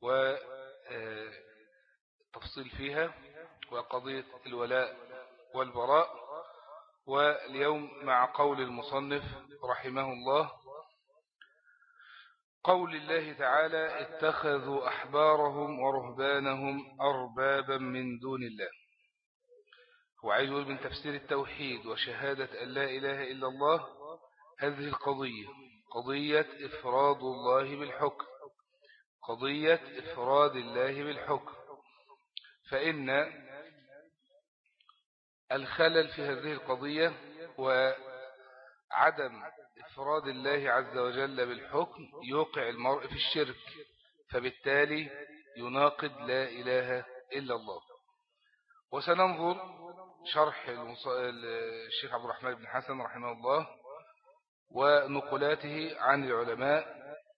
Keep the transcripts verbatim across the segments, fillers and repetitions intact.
والتفصيل فيها، وقضية الولاء والبراء. واليوم مع قول المصنف رحمه الله، قول الله تعالى: اتخذوا أحبارهم ورهبانهم أربابا من دون الله. هو عايز يقول من تفسير التوحيد وشهادة أن لا إله إلا الله هذه القضية، قضية إفراد الله بالحكم، قضية إفراد الله بالحكم. فإن الخلل في هذه القضية وعدم إفراد الله عز وجل بالحكم يوقع المرء في الشرك، فبالتالي يناقض لا إله إلا الله. وسننظر شرح الشيخ عبد الرحمن بن حسن رحمه الله ونقلاته عن العلماء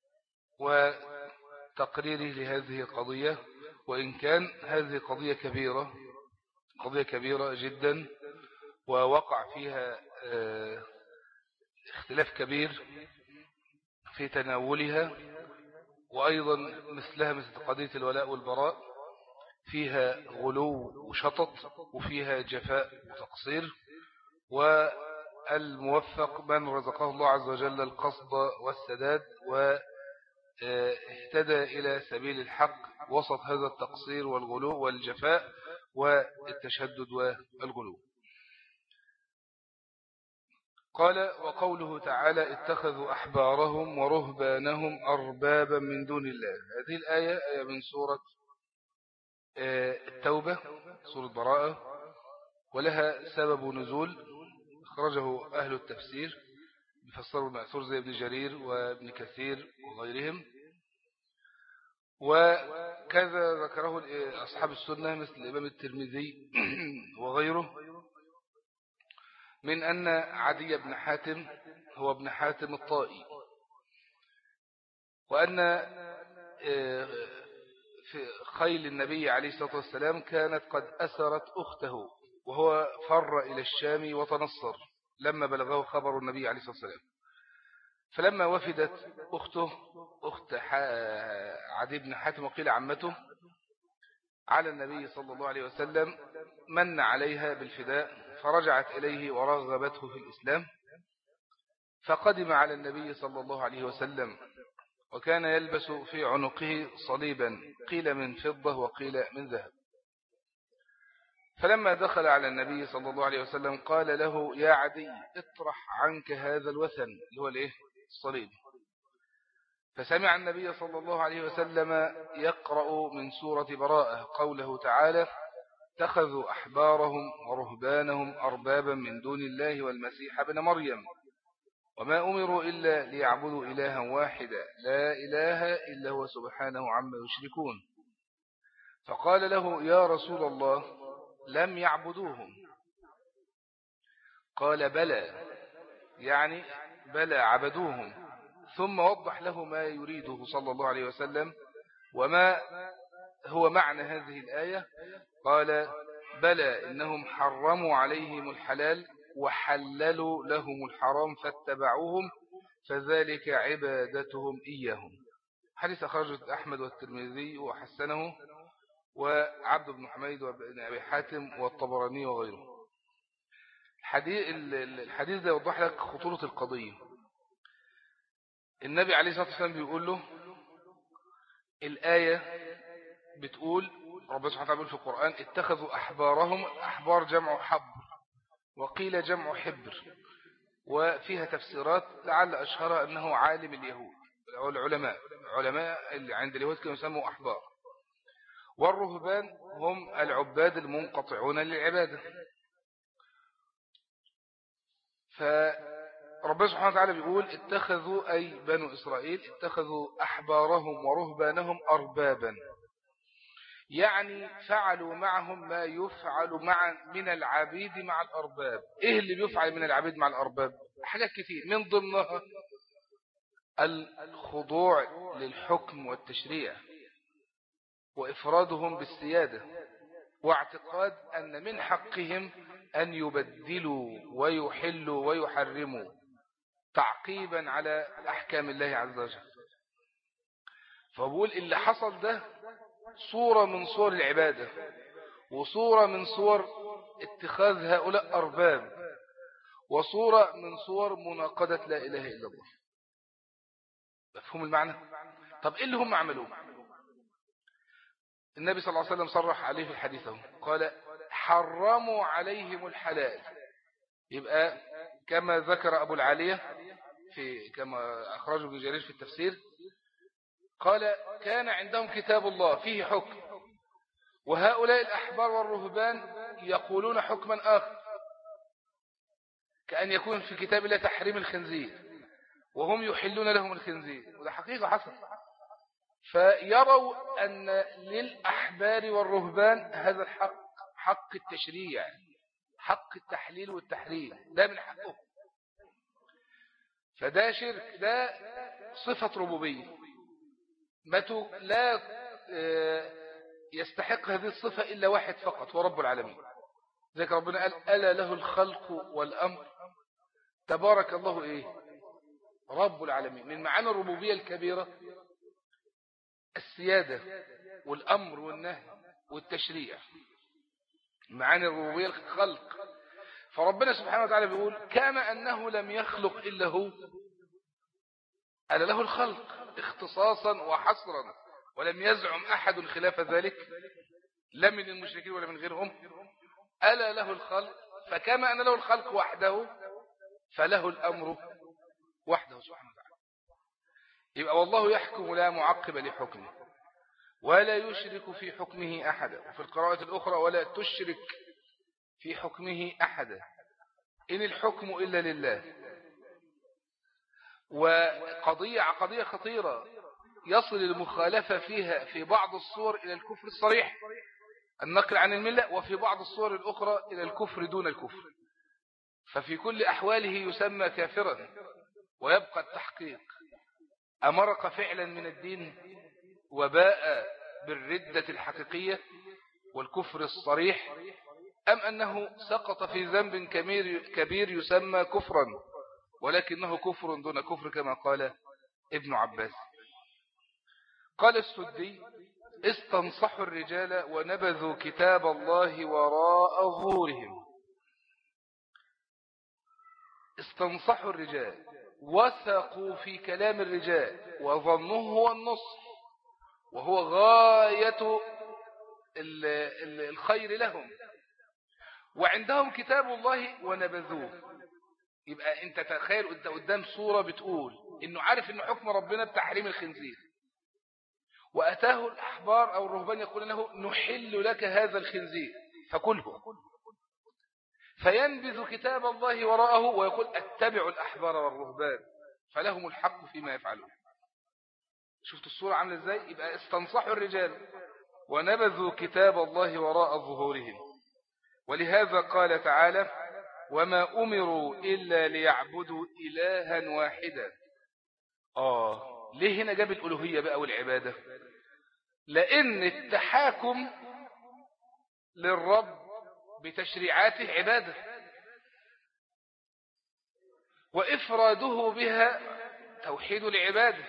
وتقريره لهذه القضية، وإن كان هذه قضية كبيرة، قضية كبيرة جدا، ووقع فيها اختلاف كبير في تناولها. وأيضا مثلها مثل قضية الولاء والبراء فيها غلو وشطط، وفيها جفاء وتقصير. والموفق من رزقه الله عز وجل القصد والسداد واهتدى إلى سبيل الحق وسط هذا التقصير والغلو والجفاء والتشدد والغلو. قال: وقوله تعالى: اتخذوا أحبارهم ورهبانهم أربابا من دون الله. هذه الآية آية من سورة التوبة، سورة براءة، ولها سبب نزول أخرجه أهل التفسير بفسروا المأثور زي ابن جرير وابن كثير وغيرهم، وكذا ذكره أصحاب السنة مثل الإمام الترمذي وغيره، من أن عدي بن حاتم هو ابن حاتم الطائي، وأن في خيل النبي عليه الصلاة والسلام كانت قد أسرت أخته، وهو فر إلى الشام وتنصر لما بلغه خبر النبي عليه الصلاة والسلام. فلما وفدت أخته، أخت عدي بن حاتم وقيل عمته، على النبي صلى الله عليه وسلم، من عليها بالفداء، فرجعت إليه ورغبته في الإسلام. فقدم على النبي صلى الله عليه وسلم، وكان يلبس في عنقه صليبا قيل من فضة وقيل من ذهب. فلما دخل على النبي صلى الله عليه وسلم قال له: يا عدي، اطرح عنك هذا الوثن، اللي هو الايه؟ الصليب. فسمع النبي صلى الله عليه وسلم يقرأ من سورة براءة قوله تعالى: اتخذوا أحبارهم ورهبانهم أربابا من دون الله والمسيح ابن مريم وما أمروا إلا ليعبدوا إلها واحدا لا إله إلا هو سبحانه عما يشركون. فقال له: يا رسول الله، لم يعبدوهم؟ قال: بلى، يعني بلى عبدوهم. ثم وضح له ما يريده صلى الله عليه وسلم وما هو معنى هذه الآية. قال: بلى، إنهم حرموا عليهم الحلال وحللوا لهم الحرام فاتبعوهم، فذلك عبادتهم إياهم. حديث أخرجه أحمد والترمذي وحسنه وعبد بن حميد وابن أبي حاتم والطبراني وغيره. الحديث ده يوضح لك خطورة القضية. النبي عليه الصلاة والسلام بيقول له الآية بتقول، ربنا سبحانه وتعالى في القرآن: اتخذوا أحبارهم، أحبار جمع حبر وقيل جمع حبر، وفيها تفسيرات لعل أشهرها أنه عالم اليهود أو العلماء علماء اللي عند اليهود كانوا يسموا أحبار. والرهبان هم العباد المنقطعون للعبادة. فربنا سبحانه وتعالى بيقول: اتخذوا، أي بنو إسرائيل، اتخذوا أحبارهم ورهبانهم أربابا، يعني فعلوا معهم ما يفعل مع من العبيد مع الأرباب. إيه اللي بيفعل من العبيد مع الأرباب؟ حاجات كتير، من ضمنها الخضوع للحكم والتشريع وإفرادهم بالسيادة، واعتقاد أن من حقهم أن يبدلوا ويحلوا ويحرموا تعقيبا على أحكام الله عز وجل. فبقول اللي حصل ده صورة من صور العبادة، وصورة من صور اتخاذ هؤلاء أرباب، وصورة من صور مناقضة لا إله إلا الله. مفهوم المعنى؟ طب إيه اللي هم عملوه؟ النبي صلى الله عليه وسلم صرح عليه في حديثه، قال حرموا عليهم الحلال. يبقى كما ذكر أبو العالية في كما أخرجه ابن جرير في التفسير، قال كان عندهم كتاب الله فيه حكم، وهؤلاء الأحبار والرهبان يقولون حكما آخر، كأن يكون في كتاب الله تحريم الخنزير وهم يحلون لهم الخنزير، وده حقيقة حصل. فيروا أن للأحبار والرهبان هذا الحق، حق التشريع، حق التحليل والتحريم، ده من حقهم. فده شرك، ده صفة ربوبية متى لا يستحق هذه الصفة إلا واحد فقط، ورب العالمين. ذلك ربنا قال ألا له الخلق والأمر، تبارك الله إيه رب العالمين. من معاني الربوبية الكبيرة السيادة والأمر والنهي والتشريع، معاني الربوبية الخلق. فربنا سبحانه وتعالى بيقول كما أنه لم يخلق إلا هو، ألا له الخلق اختصاصا وحصرا، ولم يزعم أحد خلاف ذلك، لا من المشركين ولا من غيرهم. ألا له الخلق، فكما أن له الخلق وحده فله الأمر وحده سبحانه وتعالى. يبقى والله يحكم لا معقب لحكمه، ولا يشرك في حكمه أحدا. وفي القراءة الأخرى ولا تشرك في حكمه أحدا، إن الحكم إلا لله. وقضية قضية خطيرة يصل المخالفة فيها في بعض الصور إلى الكفر الصريح، النقل عن الملة، وفي بعض الصور الأخرى إلى الكفر دون الكفر. ففي كل أحواله يسمى كافرا ويبقى التحقيق أمرق فعلا من الدين وباء بالردة الحقيقية والكفر الصريح، أم أنه سقط في ذنب كبير يسمى كفرا ولكنه كفر دون كفر كما قال ابن عباس. قال السدي استنصحوا الرجال ونبذوا كتاب الله وراء ظهورهم. استنصحوا الرجال، وثقوا في كلام الرجال، وظنوه هو النصح، وهو غاية الخير لهم، وعندهم كتاب الله ونبذوه. يبقى انت تخيل انت قدام صورة بتقول انه عارف ان حكم ربنا بتحريم الخنزير، وأتاه الأحبار أو الرهبان يقول له نحل لك هذا الخنزير فكله، فينبذ كتاب الله وراءه ويقول اتبعوا الأحبار والرهبان فلهم الحق فيما يفعلون. شفت الصورة عاملة ازاي؟ يبقى استنصحوا الرجال ونبذوا كتاب الله وراء ظهورهم. ولهذا قال تعالى وما أمروا إلا ليعبدوا إلها واحدا. آه ليه هنا جاب الألوهية بقى والعبادة؟ لأن التحاكم للرب بتشريعاته عبادة، وإفراده بها توحيد العبادة،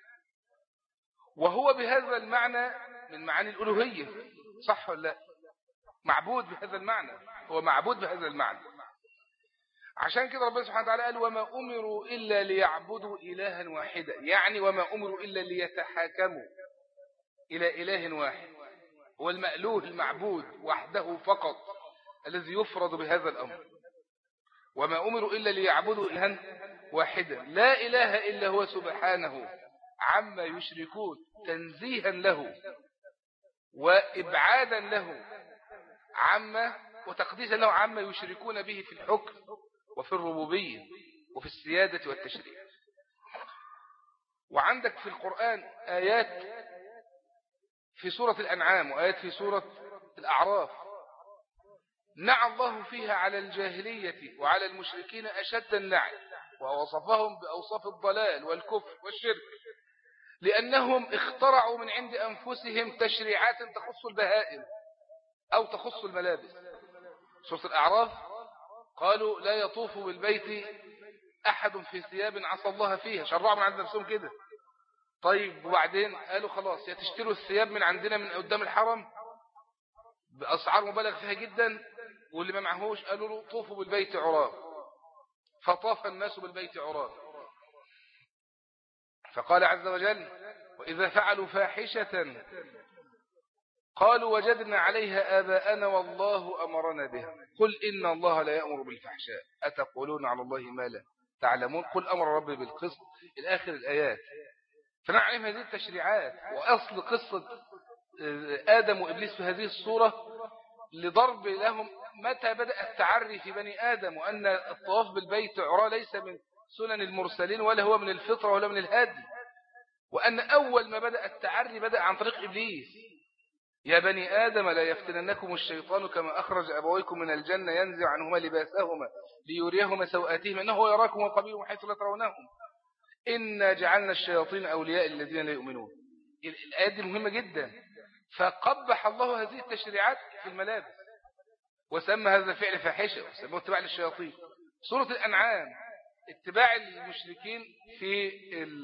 وهو بهذا المعنى من معاني الألوهية. صح ولا لا؟ معبود بهذا المعنى، هو معبود بهذا المعنى. عشان كده ربنا سبحانه وتعالى قال وما أمروا إلا ليعبدوا إلها واحدا، يعني وما أمروا إلا ليتحاكموا إلى إله واحد، هو المألوه المعبود وحده فقط الذي يفرض بهذا الأمر. وما أمروا إلا ليعبدوا إلها واحدا لا إله إلا هو سبحانه عما يشركون، تنزيها له وإبعادا له عما وتقديسا له عما يشركون به في الحكم وفي الربوبية وفي السيادة والتشريع. وعندك في القرآن آيات في سورة الأنعام وآيات في سورة الأعراف نعى الله فيها على الجاهلية وعلى المشركين أشد النعي، ووصفهم بأوصاف الضلال والكفر والشرك، لأنهم اخترعوا من عند أنفسهم تشريعات تخص البهائم أو تخص الملابس. سورة الأعراف قالوا لا يطوف بالبيت أحد في ثياب عصى الله فيها، شرعوا من عند نفسهم كده. طيب وبعدين قالوا خلاص يا تشتروا الثياب من عندنا من قدام الحرم بأسعار مبالغ فيها جدا، واللي ما معهوش قالوا له طوفوا بالبيت عراه، فطاف الناس بالبيت عراه. فقال عز وجل وإذا فعلوا فاحشة قالوا وجدنا عليها آباءنا والله أمرنا بها قل إن الله لا يأمر بالفحشاء أتقولون على الله ما لا تعلمون قل أمر ربي بالقسط إلى آخر الآيات. فنعلم هذه التشريعات وأصل قصة آدم وإبليس في هذه الصورة لضرب لهم متى بدأ التعري في بني آدم، وأن الطواف بالبيت عراه ليس من سنن المرسلين ولا هو من الفطرة ولا من الهدي، وأن أول ما بدأ التعري بدأ عن طريق إبليس. يا بني آدم لا يفتننكم الشيطان كما أخرج أبويكم من الجنة ينزع عنهما لباسهما ليريهما سوآتهما إنه يراكم وقبيلهم حيث لا ترونهم إنا جعلنا الشياطين أولياء الذين لا يؤمنون. الآيات دي مهمة جدا. فقبح الله هذه التشريعات في الملابس وسمى هذا الفعل فاحشة وسموه اتباع للشياطين. سورة الأنعام اتباع المشركين في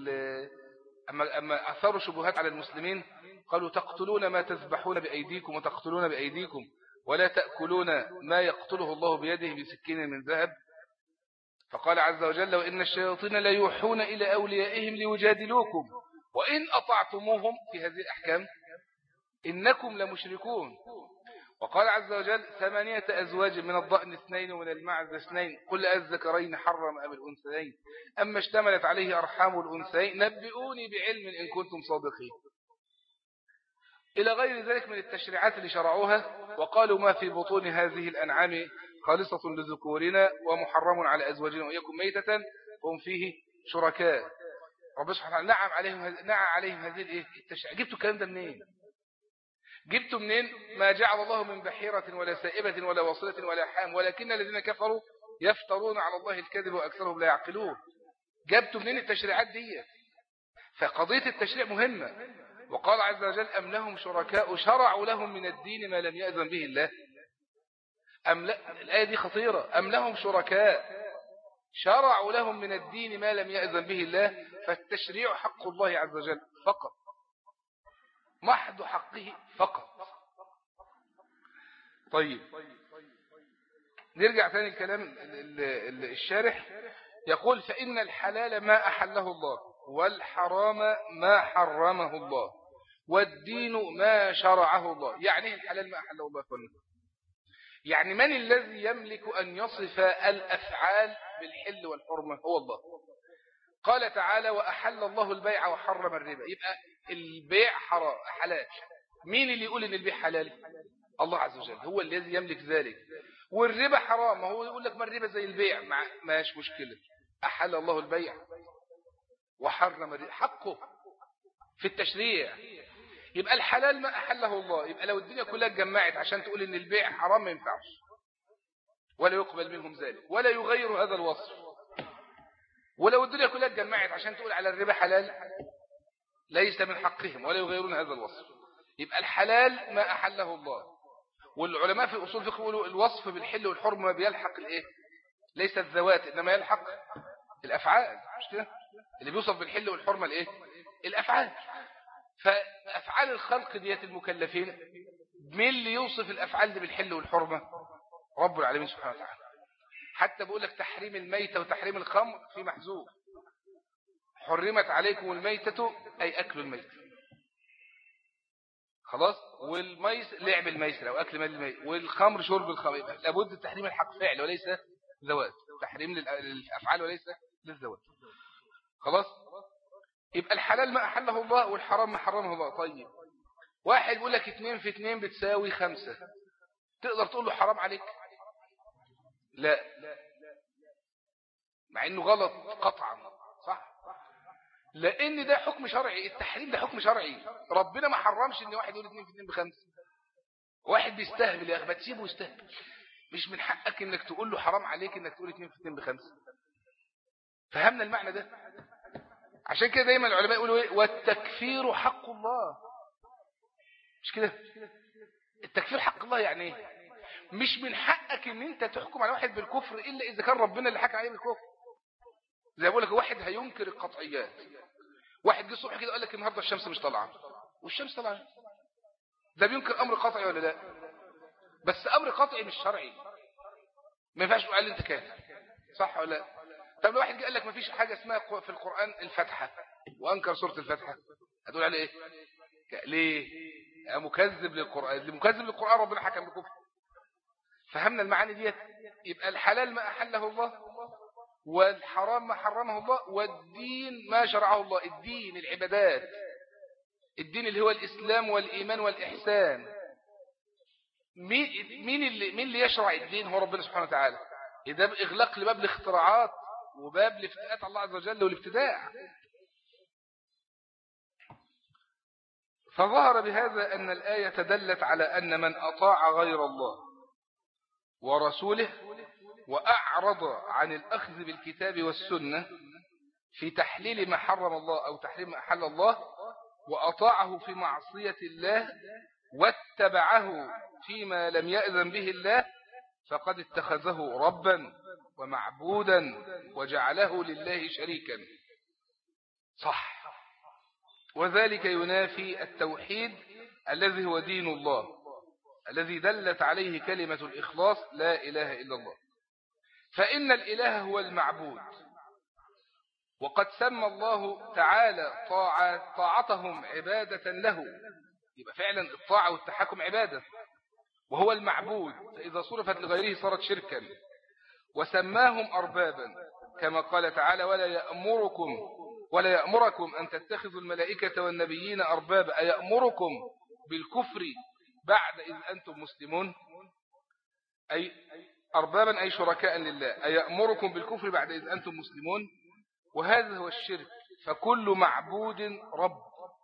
أما, أما أثاروا شبهات على المسلمين قالوا تقتلون ما تذبحون بأيديكم وتقتلون بأيديكم ولا تأكلون ما يقتله الله بيده بسكين من ذهب. فقال عز وجل وإن الشياطين لا يوحون إلى أوليائهم ليجادلوكم وإن أطعتموهم في هذه الأحكام إنكم لمشركون. وقال عز وجل ثمانية أزواج من الضأن اثنين ومن المعز اثنين قل الذكرين حرم أم الأنثيين أما اشتملت عليه أرحام الأنثيين نبئوني بعلم إن كنتم صادقين. إلى غير ذلك من التشريعات اللي شرعوها. وقالوا ما في بطون هذه الأنعام خالصة لذكورنا ومحرم على أزواجنا وإياكم ميتة هم فيه شركاء. رب سبحانه وتعالى نعم عليهم نعم عليهم هذه التشريعات. جبتوا الكلام ده منين؟ جبتوا منين؟ ما جعل الله من بحيرة ولا سائبة ولا وصلة ولا حام ولكن الذين كفروا يفترون على الله الكذب وأكثرهم لا يعقلون. جبتوا منين التشريعات دي؟ فقضية التشريع مهمة. وقال عز وجل أم لهم شركاء شرعوا لهم من الدين ما لم يأذن به الله. أم لا الآية دي خطيرة. أم لهم شركاء شرعوا لهم من الدين ما لم يأذن به الله. فالتشريع حق الله عز وجل فقط محض حقه فقط. طيب نرجع ثاني الكلام الشارح يقول فإن الحلال ما أحله الله والحرام ما حرمه الله والدين ما شرعه الله. يعني الحلال ما أحله الله كله. يعني من الذي يملك أن يصف الأفعال بالحل والحرمة؟ هو الله. قال تعالى وأحل الله البيع وحرم الربا. يبقى البيع حرام حلال. مين اللي يقول ان البيع حلال؟ الله عز وجل هو الذي يملك ذلك. والربا حرام. ما هو يقول لك ما الربا زي البيع ماش مشكلة. أحل الله البيع وحرم الربا حقه في التشريع. يبقى الحلال ما أحله الله. يبقى لو الدنيا كلها اتجمعت عشان تقول ان البيع حرام ما ينفعش ولا يقبل منهم ذلك ولا يغير هذا الوصف. ولو الدنيا كلها اتجمعت عشان تقول على الربا حلال ليس من حقهم ولا يغيرون هذا الوصف. يبقى الحلال ما أحله الله. والعلماء في أصول الفقه يقولوا الوصف بالحل والحرم ما بيلحق الايه؟ ليس الذوات إنما يلحق الأفعال. مش كده؟ اللي بيوصف بالحل والحرمة الايه؟ الأفعال. فأفعال الخلق ديت المكلفين مين اللي يوصف الأفعال دي بالحل والحرمة؟ رب العالمين سبحانه وتعالى. حتى بقول لك تحريم الميتة وتحريم الخمر في محذوف. حرمت عليكم الميتة أي أكل الميتة خلاص. والميس لعب الميسر أو أكل مال الميت. والخمر شرب الخمر. لابد التحريم الحق فعل وليس ذوات. تحريم للأفعال وليس للذوات. خلاص. يبقى الحلال ما أحله الله والحرام ما حرمه الله. طيب واحد يقول لك اتنين في اتنين بتساوي خمسة تقدر تقول له حرام عليك؟ لا مع انه غلط قطعا صح. لان ده حكم شرعي. التحريم ده حكم شرعي. ربنا ما حرمش ان واحد يقول اتنين في اتنين بخمسة. واحد بيستهبل يا اخي ما تسيبه يستهبل. مش من حقك انك تقول له حرام عليك انك تقول اتنين في اتنين بخمسة. فهمنا المعنى ده؟ عشان كده دايما العلماء يقولوا ايه والتكفير حق الله. مش كده؟ التكفير حق الله يعني ايه؟ مش من حقك ان انت تحكم على واحد بالكفر الا اذا كان ربنا اللي حكى عليه بالكفر. زي بقول لك واحد هينكر القطعيات واحد جه الصبح كده قال لك النهارده الشمس مش طالعه، والشمس طالعه، ده بينكر امر قطعي ولا لا؟ بس امر قطعي مش شرعي، ما ينفعش تقول عليه انت كافر، صح ولا لا؟ طب لو واحد قال لك ما فيش حاجه اسمها في القران الفاتحه وانكر سوره الفاتحه، هتقول عليه ايه؟ ليه؟ مكذب للقران، اللي مكذب للقران ربنا حكم بكفر. فهمنا المعاني ديت؟ يبقى الحلال ما احله الله، والحرام ما حرمه الله، والدين ما شرعه الله. الدين العبادات، الدين اللي هو الاسلام والايمان والاحسان، مين مين اللي مين اللي يشرع الدين؟ هو ربنا سبحانه وتعالى. ده باغلاق لباب الاختراعات وباب الافتئات الله عز وجل والابتداع. فظهر بهذا أن الآية دلت على أن من أطاع غير الله ورسوله وأعرض عن الأخذ بالكتاب والسنة في تحليل ما حرم الله أو تحريم ما أحل الله، وأطاعه في معصية الله واتبعه فيما لم يأذن به الله، فقد اتخذه ربا ومعبودا وجعله لله شريكا. صح. وذلك ينافي التوحيد الذي هو دين الله، الذي دلت عليه كلمة الإخلاص لا إله إلا الله. فإن الإله هو المعبود، وقد سمى الله تعالى طاعة طاعتهم عبادة له، يبقى فعلا الطاعة والتحكم عبادة، وهو المعبود، فإذا صرفت لغيره صارت شركا. وسماهم أربابا كما قال تعالى: ولا يأمركم ولا يأمركم أن تتخذوا الملائكة والنبيين أربابا، أيأمركم بالكفر بعد إذ أنتم مسلمون، أي أربابا أي شركاء لله، أيأمركم بالكفر بعد إذ أنتم مسلمون. وهذا هو الشرك. فكل معبود رب،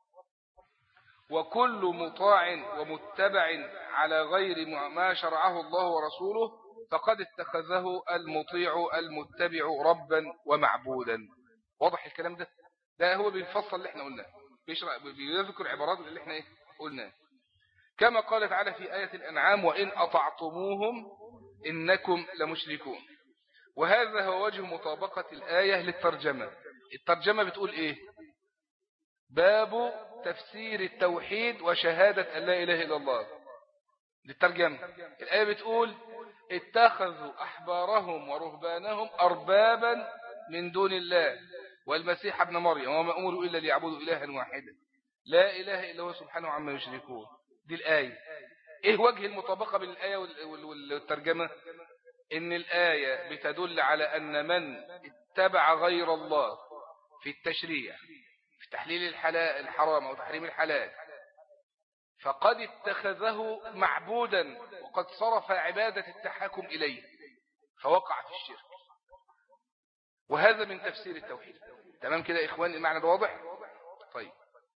وكل مطاع ومتبع على غير ما شرعه الله ورسوله فقد اتخذه المطيع المتبع ربا ومعبودا. واضح الكلام ده؟ ده هو بيفصل اللي احنا قلناه، بيشرح بيذكر عبارات اللي احنا ايه قلناه. كما قال تعالى في آية الأنعام: وإن أطعتموهم إنكم لمشركون. وهذا هو وجه مطابقة الآية للترجمة. الترجمة بتقول ايه؟ باب تفسير التوحيد وشهادة أن لا إله إلا الله. للترجمة الآية بتقول: اتخذوا أحبارهم ورهبانهم أربابا من دون الله والمسيح ابن مريم وما أمروا إلا ليعبدوا إلها واحدا لا إله إلا هو سبحانه عما يشركون. دي الآية. إيه وجه المطابقة بين الآية والترجمة؟ إن الآية بتدل على أن من اتبع غير الله في التشريع، في تحليل الحلال الحرام أو تحريم الحلال، فقد اتخذه معبودا وقد صرف عبادة التحاكم إليه فوقع في الشرك. وهذا من تفسير التوحيد. تمام كده يا إخوان؟ المعنى ده واضح؟ طيب،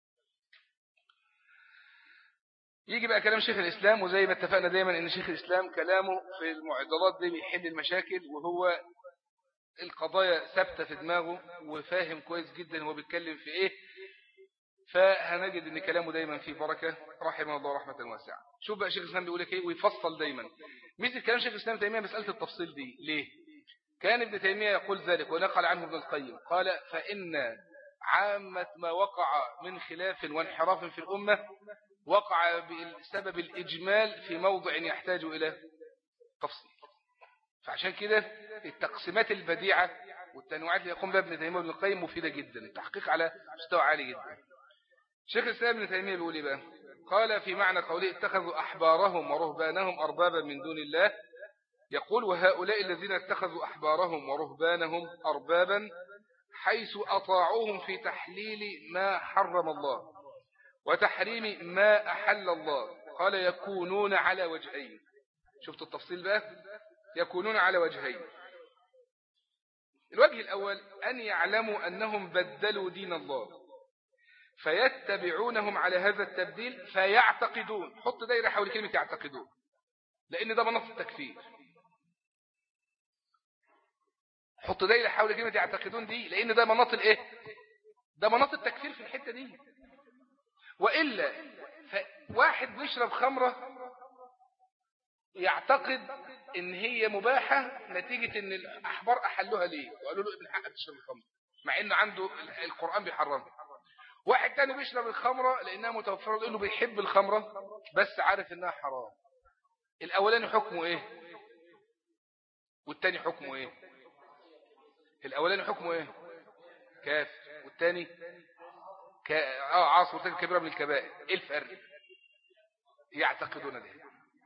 يجي بقى كلام شيخ الإسلام. وزي ما اتفقنا دايما ان شيخ الإسلام كلامه في المعضلات دي بيحل المشاكل، وهو القضايا ثابتة في دماغه وفاهم كويس جدا هو بيتكلم في ايه، فهنجد ان كلامه دايما فيه بركة رحمه الله رحمة واسعة. شوف بقى شيخ الإسلام بيقول لك ايه ويفصل دايما. ميزة كلام شيخ الإسلام تيمية مسألة التفصيل دي ليه؟ كان ابن تيمية يقول ذلك ونقل عنه ابن القيم، قال: فإن عامة ما وقع من خلاف وانحراف في الأمة وقع بسبب الإجمال في موضع يحتاج إلى تفصيل. فعشان كده التقسيمات البديعة والتنوعات اللي يقوم بها ابن تيمية وابن القيم مفيدة جدا، التحقيق على مستوى عالي جدا. شيخ الإسلام ابن تيمية بيقول إيه بقى؟ قال في معنى قوله: اتخذوا أحبارهم ورهبانهم أربابا من دون الله، يقول: وهؤلاء الذين اتخذوا أحبارهم ورهبانهم أربابا حيث أطاعوهم في تحليل ما حرم الله وتحريم ما أحل الله. قال: يكونون على وجهين. شفت التفصيل بقى؟ يكونون على وجهين. الوجه الأول أن يعلموا أنهم بدلوا دين الله فيتبعونهم على هذا التبديل فيعتقدون. حط دايرة حول كلمة يعتقدون، لأن ده مناط التكفير. حط دايرة حول كلمة يعتقدون دي، لأن ده مناط الإيه؟ ده مناط التكفير في الحتة دي. وإلا واحد بيشرب خمرة يعتقد ان هي مباحة نتيجة ان الأحبار أحلوها ليه وقالوا له ابن حقك تشرب الخمر، مع انه عنده القرآن بيحرمها. واحد تاني بيشرب الخمرة لأنها متوفرة لأنه بيحب الخمرة بس عارف إنها حرام. الأولاني حكمه إيه والتاني حكمه إيه؟ الأولاني حكمه إيه؟ كافر، والتاني ك... آه عاصي، والتاني كبيرة من الكبائر. إيه الفرق؟ يعتقدون ده.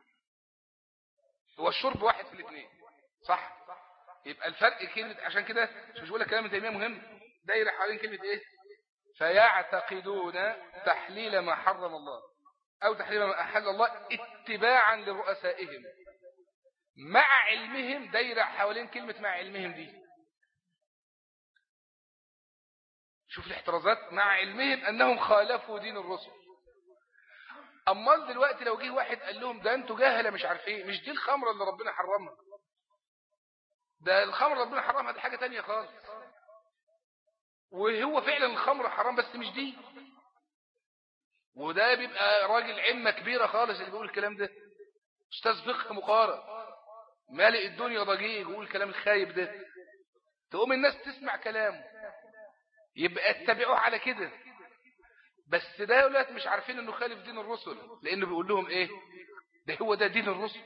هو الشرب واحد في الاثنين صح؟ يبقى الفرق كلمة، عشان كده مش بقول لك كلام تيمية مهم، دايرة حوالين كلمة إيه؟ فيعتقدون تحليل ما حرم الله أو تحليل ما أحل الله اتباعا لرؤسائهم مع علمهم. دايرة حوالين كلمة مع علمهم دي، شوف الاحترازات، مع علمهم أنهم خالفوا دين الرسل. أمال دلوقتي لو جه واحد قال لهم ده أنتوا جاهلة مش عارفين، مش دي الخمرة اللي ربنا حرمها، ده الخمر اللي ربنا حرمها دي حاجة تانية خالص، وهو فعلا الخمر حرام بس مش دي. وده بيبقى راجل عمة كبيرة خالص اللي بيقول الكلام ده، أستاذ فقه مقارن مالئ الدنيا ضجيج ويقول الكلام الخايب ده، تقوم الناس تسمع كلامه يبقى اتبعوه على كده. بس ده يولات مش عارفين انه خالف دين الرسل، لانه بيقول لهم ايه؟ ده هو ده دين الرسل.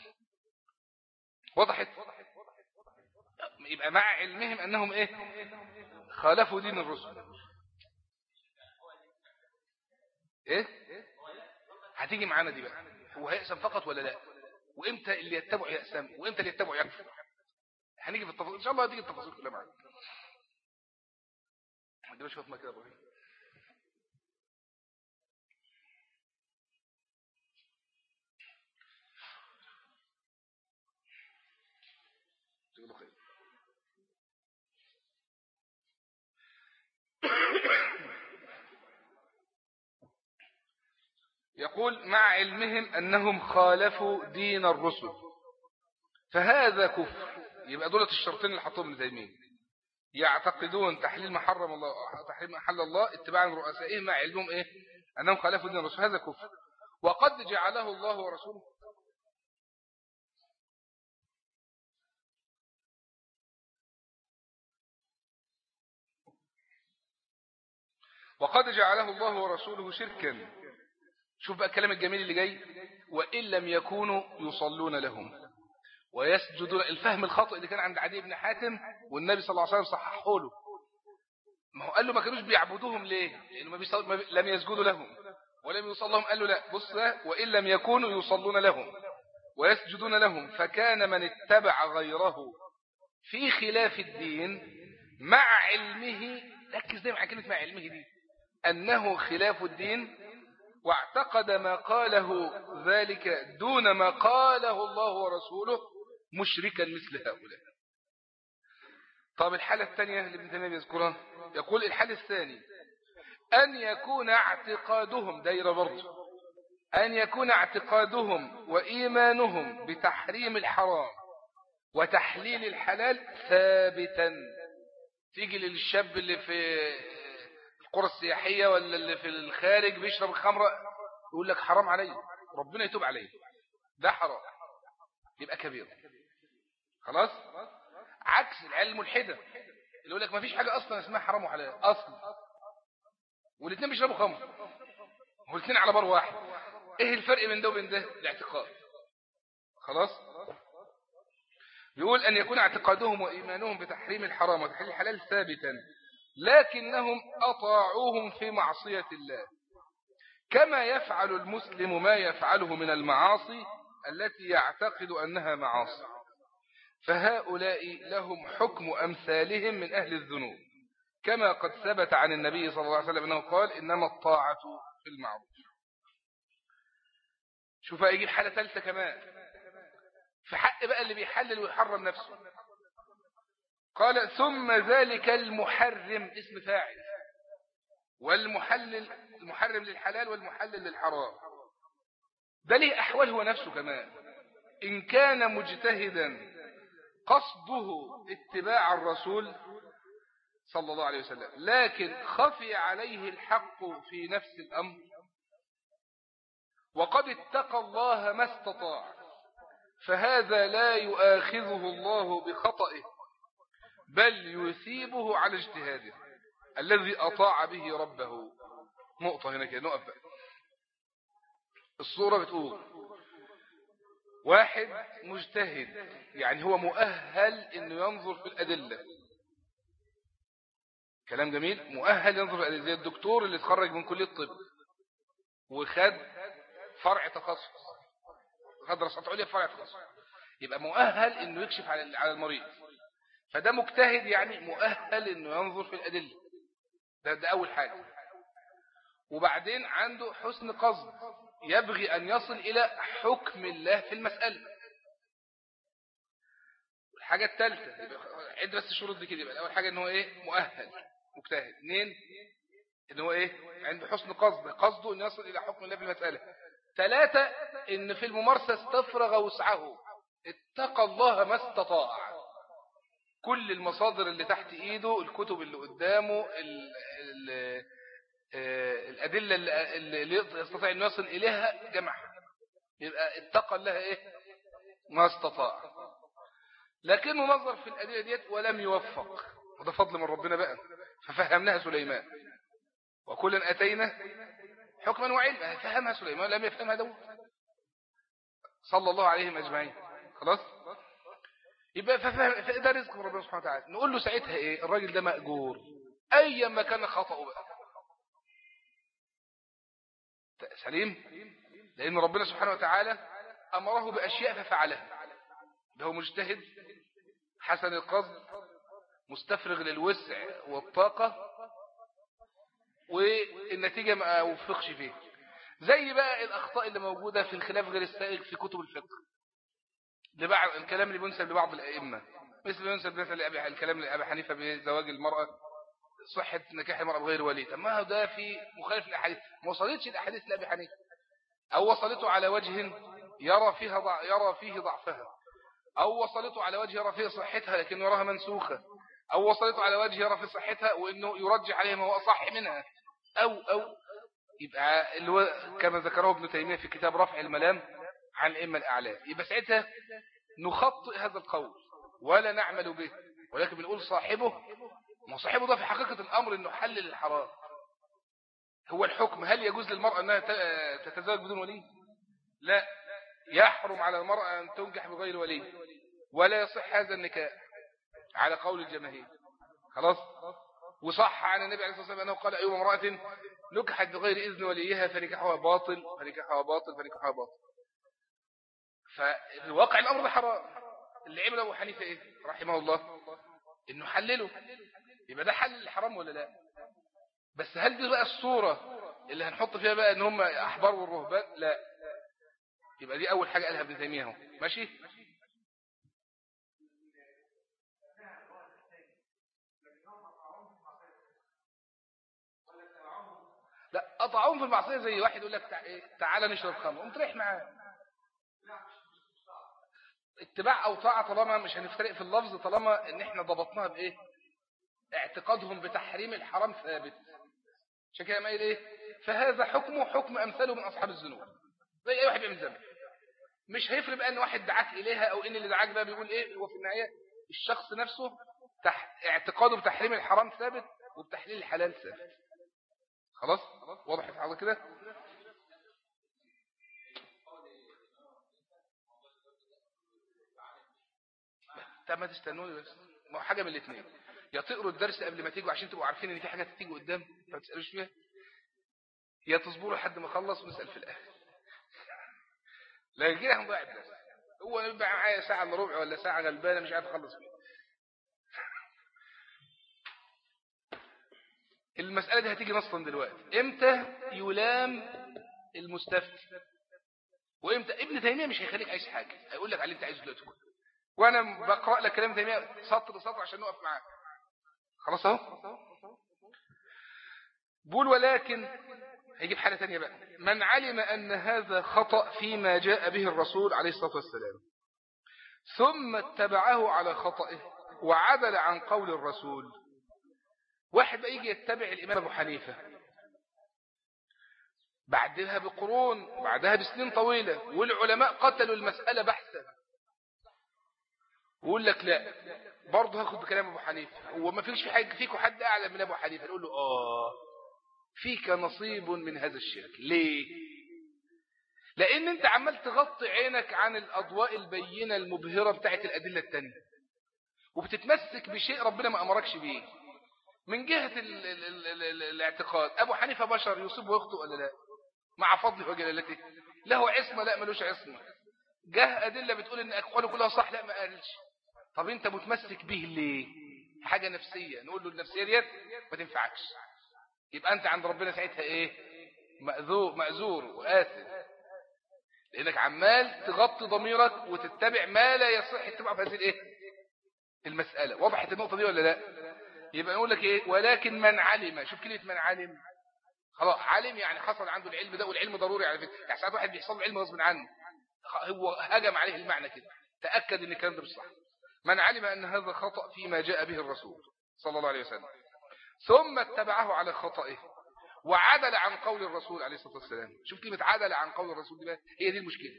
وضحت؟ يبقى مع علمهم انهم ايه؟ خالفوا دين الرسل. ايه؟ هتيجي معانا دي بقى، هو هيقسم فقط ولا لا؟ وامتى اللي يتبع يقسم وامتى اللي يتبع يكفر؟ هنيجي في التفاصيل ان شاء الله، هتيجي التفاصيل كلها معانا. دي مش فاطمه كده ابراهيم. يقول مع علمهم أنهم خالفوا دين الرسل فهذا كفر. يبقى دولة الشرطين اللي حطوهم ابن تيمية، يعتقدون تحليل ما حرم الله تحليل ما حل الله اتباعا لرؤسائهم مع علمهم ايه؟ أنهم خالفوا دين الرسل، هذا كفر. وقد جعله الله ورسوله وقد جعله الله ورسوله شركا. شوف بقى الكلام الجميل اللي جاي، وإن لم يكونوا يصلون لهم ويسجدون. الفهم الخاطئ اللي كان عند عدي بن حاتم والنبي صلى الله عليه وسلم صححه له، ما هو قال له ما كانوش بيعبدوهم ليه؟ لأنه ما بيصل... ما بي... لم يسجدوا لهم ولم يصلوا لهم. قال له لا، بص، وإن لم يكونوا يصلون لهم ويسجدون لهم فكان من اتبع غيره في خلاف الدين مع علمه. ركز ده مع كلمة مع علمه دي، أنه خلاف الدين واعتقد ما قاله ذلك دون ما قاله الله ورسوله مشركا مثل هؤلاء. طب الحالة الثانية اللي ابن تيمية يذكرها، يقول الحالة الثاني أن يكون اعتقادهم، دايرة برضه، أن يكون اعتقادهم وإيمانهم بتحريم الحرام وتحليل الحلال ثابتا. تيجي للشاب اللي في القرى السياحية ولا اللي في الخارج بيشرب الخمرة يقول لك حرام عليه، ربنا يتوب عليه، ده حرام، يبقى كبير خلاص. عكس العيال الملحدة اللي يقول لك ما فيش حاجة أصلا اسمها حرام وحلال أصلا، والاثنين بيشربوا خمر والاثنين على بار واحد. ايه الفرق بين ده وبين ده؟ الاعتقاد. خلاص. بيقول أن يكون اعتقادهم وإيمانهم بتحريم الحرام وتحليل الحلال ثابتا، لكنهم أطاعوهم في معصية الله كما يفعل المسلم ما يفعله من المعاصي التي يعتقد أنها معاصي، فهؤلاء لهم حكم أمثالهم من أهل الذنوب، كما قد ثبت عن النبي صلى الله عليه وسلم أنه قال إنما الطاعة في المعروف. شوف يجيب حالة ثالثة كمان في حق بقى اللي بيحلل ويحرم نفسه. قال ثم ذلك المحرم، اسم فاعل، والمحلل المحرم للحلال والمحلل للحرام، ده ليه أحوال هو نفسه كمان. إن كان مجتهدا قصده اتباع الرسول صلى الله عليه وسلم لكن خفي عليه الحق في نفس الأمر وقد اتقى الله ما استطاع، فهذا لا يؤاخذه الله بخطئه بل يثيبه على اجتهاده. الذي أطاع به ربه. نقطة هنا كده نقف بقى. الصورة بتقول واحد مجتهد، يعني هو مؤهل انه ينظر في الأدلة. كلام جميل. مؤهل ينظر في الأدلة، زي الدكتور اللي اتخرج من كلية الطب وخد فرع تخصص، خد دراسات عليا في فرع تخصص، يبقى مؤهل انه يكشف على على المريض. فده مجتهد، يعني مؤهل انه ينظر في الأدلة. ده, ده أول حاجة. وبعدين عنده حسن قصد، يبغي أن يصل إلى حكم الله في المسألة. الحاجة الثالثة، عد بس الشروط دي كده. يبقى أول حاجة إن هو إيه؟ مؤهل مجتهد. اثنين إن هو إيه؟ عنده حسن قصد، قصده أن يصل إلى حكم الله في المسألة. ثلاثة إن في الممارسة استفرغ وسعه، اتقى الله ما استطاع. كل المصادر اللي تحت إيده، الكتب اللي قدامه، ال ال الأدلة اللي يستطيع أن يصل إليها جمعها، يبقى اتقى الله إيه؟ ما استطاع. لكنه نظر في الأدلة ديت ولم يوفق، وده فضل من ربنا بقى. ففهمناها سليمان، وكلا أتينا حكما وعلما. فهمها سليمان لم يفهمها داود، صلى الله عليهم أجمعين. خلاص. يبقى ففهم، فده رزق من ربنا سبحانه وتعالى. نقول له ساعتها إيه؟ الراجل ده مأجور أيما كان خطأه بقى، سليم، لأن ربنا سبحانه وتعالى أمره بأشياء ففعلها. ده هو مجتهد حسن القصد، مستفرغ للوسع والطاقة، والنتيجة ما وفقش فيه. زي بقى الأخطاء اللي موجودة في الخلاف غير السائغ في كتب الفقه، لبعض الكلام اللي بينسب لبعض الأئمة، مثل ينسب مثلا الكلام لأبي حنيفة بزواج المرأة، صحة نكاح المرأة بغير ولي. طب ما هو ده في مخالف الأحاديث، ما وصلتش الأحاديث لأبي حنيفة، أو وصلته على وجه يرى فيها ضع يرى فيه ضعفها، أو وصلته على وجه يرى فيه صحتها لكن يراها منسوخة، أو وصلته على وجه يرى في صحتها وإنه يرجح عليها ما هو أصح منها، أو أو يبقى اللي هو كما ذكره ابن تيمية في كتاب رفع الملام عن الأئمة الأعلام. يبقى ساعتها نخطئ هذا القول ولا نعمل به، ولكن بنقول صاحبه، ما صاحبه ده في حقيقة الأمر إنه حلل الحرام. هو الحكم هل يجوز للمرأة أنها تتزوج بدون ولي؟ لا، يحرم على المرأة أن تنكح بغير ولي، ولا يصح هذا النكاح على قول الجماهير. خلاص. وصح عن النبي عليه الصلاة والسلام أنه قال أيوم امرأة نكحت بغير إذن وليها فنكاحها باطل فنكاحها باطل فنكاحها باطل. فالواقع الأمر ده حرام. اللي عمله أبو حنيفة إيه رحمه الله؟ إنه حلله. يبقى ده حل الحرام ولا لا؟ بس هل دي بقى الصورة اللي هنحط فيها بقى إن هم أحبار والرهبان؟ لا. يبقى دي أول حاجة قالها ابن تيمية اهو. ماشي. لا، أطعون في المعصية زي واحد يقول لك تعالى نشرب خمر قمت رايح معاه. اتباع أو طاعة، طالما مش هنفترق في اللفظ، طالما ان احنا ضبطناها بإيه؟ اعتقادهم بتحريم الحرام ثابت. عشان كده ما قال ايه؟ فهذا حكمه حكم أمثاله من أصحاب الذنوب، زي أي واحد بيعمل ذنب. مش هيفرق بقى ان واحد دعاك إليها أو ان اللي دعاك ده بيقول ايه. هو في النهاية الشخص نفسه تح... اعتقاده بتحريم الحرام ثابت وبتحليل الحلال ثابت. خلاص واضح في حاجة كده. طب ما تستنوني بس، ما هو حاجة من الاثنين، يا تقروا الدرس قبل ما تيجوا عشان تبقوا عارفين ان في حاجة تيجي قدام ما تسألوش فيها، يا تصبروا لحد ما اخلص ونسأل في الاخر. لا كده هنضيع الدرس. هو بقى معايا ساعة الا ربع ولا ساعة غلبانة مش عارف اخلص فيها. المسألة دي هتيجي نصا دلوقتي. امتى يلام المستفتي وامتى؟ ابن تيمية مش هيخليك عايز حاجة، هيقول لك على اللي انت عايزه دلوقتي. وانا بقرأ لك كلام تيمية سطر سطر عشان نقف معاه. خلاص اهو. بقول ولكن هيجيب حالة تانية بقى. من علم أن هذا خطأ فيما جاء به الرسول عليه الصلاة والسلام ثم اتبعه على خطئه وعدل عن قول الرسول. واحد بقى يجي يتبع الإمام أبو حنيفة بعدها بقرون، بعدها بسنين طويلة، والعلماء قتلوا المسألة بحثا، ويقول لك لا برضه هاخد بكلام ابو حنيفه، هو ما فيش في حاجه فيكم حد اعلم من ابو حنيفه، نقول له اه فيك نصيب من هذا الشرك. ليه؟ لان انت عمال تغطي عينك عن الاضواء البينه المبهره بتاعت الادله التانية، وبتتمسك بشيء ربنا ما امركش بيه. من جهه ال ال ال ال ال الاعتقاد، ابو حنيفه بشر يصيب ويخطئ ولا لا؟ مع فضله وجلالته، له عصمه لا ملوش عصمه، جه ادله بتقول ان اقواله كلها صح لا ما قالش. طب انت متمسك به ليه؟ حاجه نفسيه، نقول له النفسيه ديت ما تنفعكش، يبقى انت عند ربنا ساعتها ايه؟ مأذور مأذور وآثم، لانك عمال تغطي ضميرك وتتبع ما لا يصح اتباعه في هذه الايه المساله. وضحت النقطه دي ولا لا؟ يبقى نقول لك ايه؟ ولكن من علم، شوف كلمه من علم، خلاص علم يعني حصل عنده العلم ده، والعلم ضروري على فكره، يعني ساعات واحد بيحصل له علم غصب عنه، هو هجم عليه المعنى كده، تاكد ان الكلام ده مش صح. من علم ان هذا خطأ فيما جاء به الرسول صلى الله عليه وسلم ثم اتبعه على خطئه وعدل عن قول الرسول عليه الصلاة والسلام، شوف كلمة عدل عن قول الرسول دي بقى، هي دي المشكلة،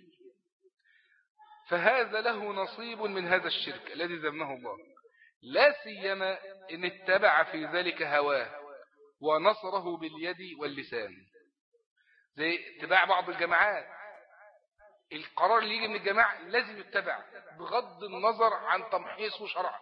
فهذا له نصيب من هذا الشرك الذي ذمه الله، لا سيما إن اتبع في ذلك هواه ونصره باليد واللسان، زي اتباع بعض الجماعات. القرار اللي يجي من الجماعة لازم يتبع بغض النظر عن تمحيصه شرعا.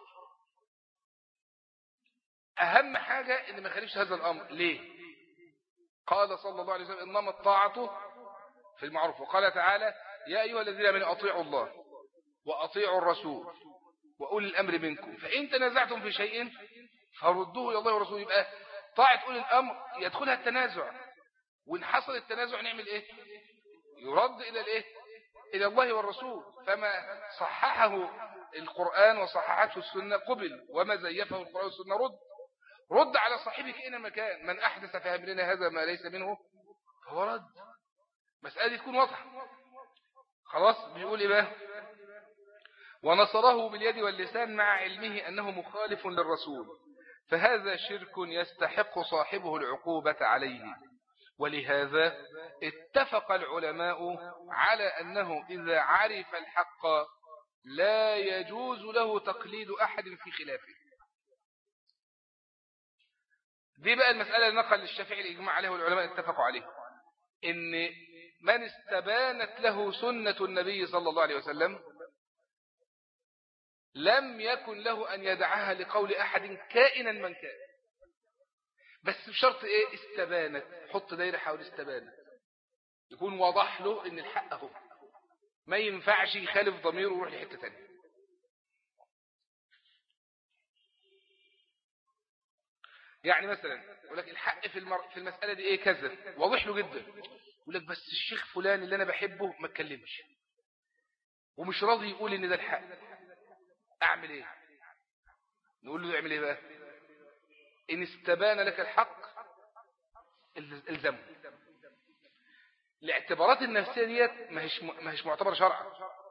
أهم حاجة إن ما يخالفش هذا الأمر. ليه؟ قال صلى الله عليه وسلم إنما الطاعة في المعروف، وقال تعالى يا أيها الذين آمنوا أطيعوا الله وأطيعوا الرسول وأولي الأمر منكم فإن تنازعتم في شيء فردوه إلى الله والرسول. يبقى طاعة أولي الأمر يدخلها التنازع، وإن حصل التنازع نعمل إيه؟ يرد إلى الإيه؟ إلى الله والرسول. فما صححه القرآن وصححته السنة قبل، وما زيفه القرآن والسنة رد. رد على صاحبك أينما كان، من أحدث في أمرنا هذا ما ليس منه فهو رد. مسألة دي تكون واضحة. خلاص بيقول إيه بقى؟ ونصره باليد واللسان مع علمه أنه مخالف للرسول، فهذا شرك يستحق صاحبه العقوبة عليه. ولهذا اتفق العلماء على أنه إذا عرف الحق لا يجوز له تقليد أحد في خلافه. دي بقى المسألة اللي نقل الشافعي الإجماع عليه والعلماء اتفقوا عليه، إن من استبانت له سنة النبي صلى الله عليه وسلم لم يكن له أن يدعها لقول أحد كائنا من كان، بس بشرط إيه؟ استبانت، حط دايرة حول استبانت، يكون واضح له إن الحق هو، ما ينفعش يخالف ضميره ويروح لحتة تانية. يعني مثلا يقول لك الحق في المر... في المسألة دي إيه كذا، واضح له جدا، يقول لك بس الشيخ فلان اللي أنا بحبه ما اتكلمش ومش راضي يقول إن ده الحق، أعمل إيه؟ نقول له يعمل إيه بقى؟ إن استبان لك الحق الزمه. الاعتبارات النفسية ديت ما هيش ما هيش معتبرة شرعا.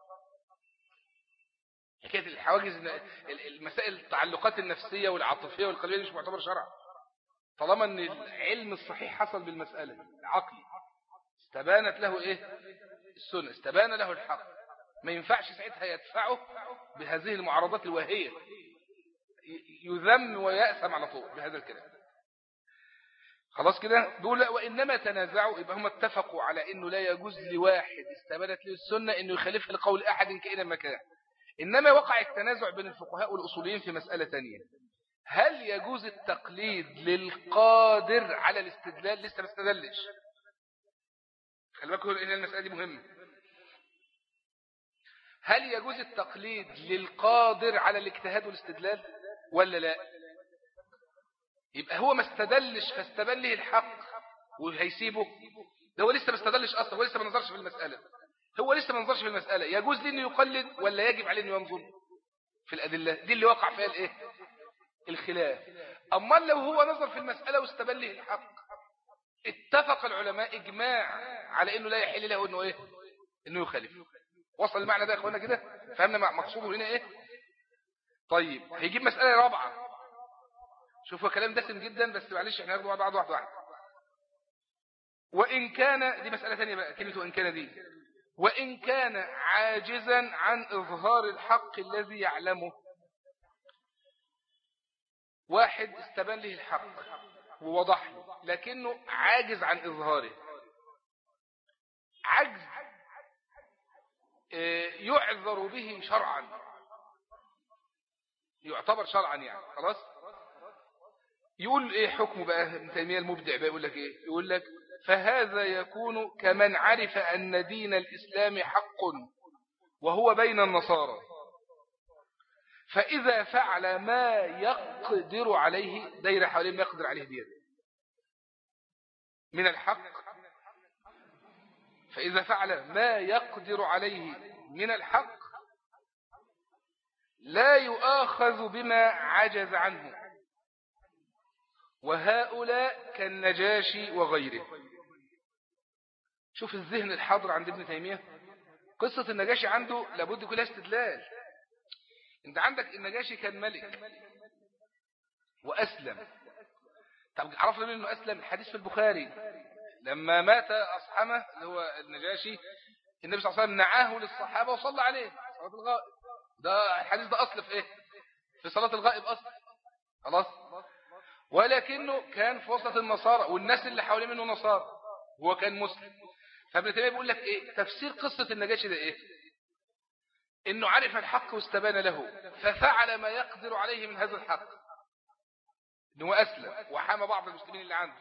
حكاية الحواجز، المسائل التعلقات النفسية والعاطفية والقلبية مش معتبرة شرعا، طالما ان العلم الصحيح حصل بالمسألة عقلي، استبانت له ايه؟ السنة، استبان له الحق، ما ينفعش ساعتها يدفعه بهذه المعارضات الواهية، يذم ويأثم على طول بهذا الكلام. خلاص كده دول. وإنما تنازعوا، يبقى هم اتفقوا على انه لا يجوز لواحد استبانت له السنة انه يخالفها لقول احد كائنا ما كان. انما وقع التنازع بين الفقهاء والاصوليين في مسألة تانية، هل يجوز التقليد للقادر على الاستدلال؟ لسه ما استدلش، خلي بالكم ان المسألة دي مهمة. هل يجوز التقليد للقادر على الاجتهاد والاستدلال ولا لا؟ يبقى هو ما استدلش فاستبان له الحق وهيسيبه؟ ده هو لسه ما استدلش اصلا، هو لسه ما نظرش في المسألة، هو لسه ما نظرش في المسألة. يجوز لي انه يقلد ولا يجب عليه انه ينظر في الأدلة؟ دي اللي وقع فيها الايه؟ الخلاف. اما لو هو نظر في المسألة واستبان له الحق، اتفق العلماء اجماع على انه لا يحل له انه ايه؟ انه يخالف. وصل المعنى ده يا اخوانا كده؟ فهمنا مقصوده هنا ايه؟ طيب هيجيب مسألة رابعة، شوفوا كلام دسم جدا بس معلش احنا هناخده بعض واحد واحد. وإن كان، دي مسألة ثانية بقى، كلمة وإن كان دي، وإن كان عاجزا عن إظهار الحق الذي يعلمه، واحد استبان له الحق ووضح له لكنه عاجز عن إظهاره، عجز يعذر به شرعا، يعتبر شرعا يعني خلاص. يقول ايه حكمه بقى ابن تيمية المبدع بقى؟ يقول لك ايه؟ يقول لك فهذا يكون كمن عرف أن دين الإسلام حق وهو بين النصارى، فإذا فعل ما يقدر عليه، داير حوالين ما يقدر عليه دين من الحق، فإذا فعل ما يقدر عليه من الحق لا يؤاخذ بما عجز عنه، وهؤلاء كالنجاشي وغيره. شوف الذهن الحاضر عند ابن تيمية. قصة النجاشي عنده لابد كلها استدلال. انت عندك النجاشي كان ملك وأسلم. طب عرفنا منه أسلم؟ الحديث في البخاري لما مات أصحمه اللي هو النجاشي، النبي صلى الله عليه وسلم نعاه للصحابة وصلى عليه صلاة الغائب. ده الحديث ده أصل في إيه؟ في صلاة الغائب أصل خلاص. ولكنه كان في وسط النصارى والناس اللي حواليه منه نصارى، هو كان مسلم. فابن تيمية بيقول لك إيه تفسير قصة النجاشي ده؟ إيه؟ إنه عرف الحق واستبان له ففعل ما يقدر عليه من هذا الحق، إنه أسلم وحامى بعض المسلمين اللي عنده،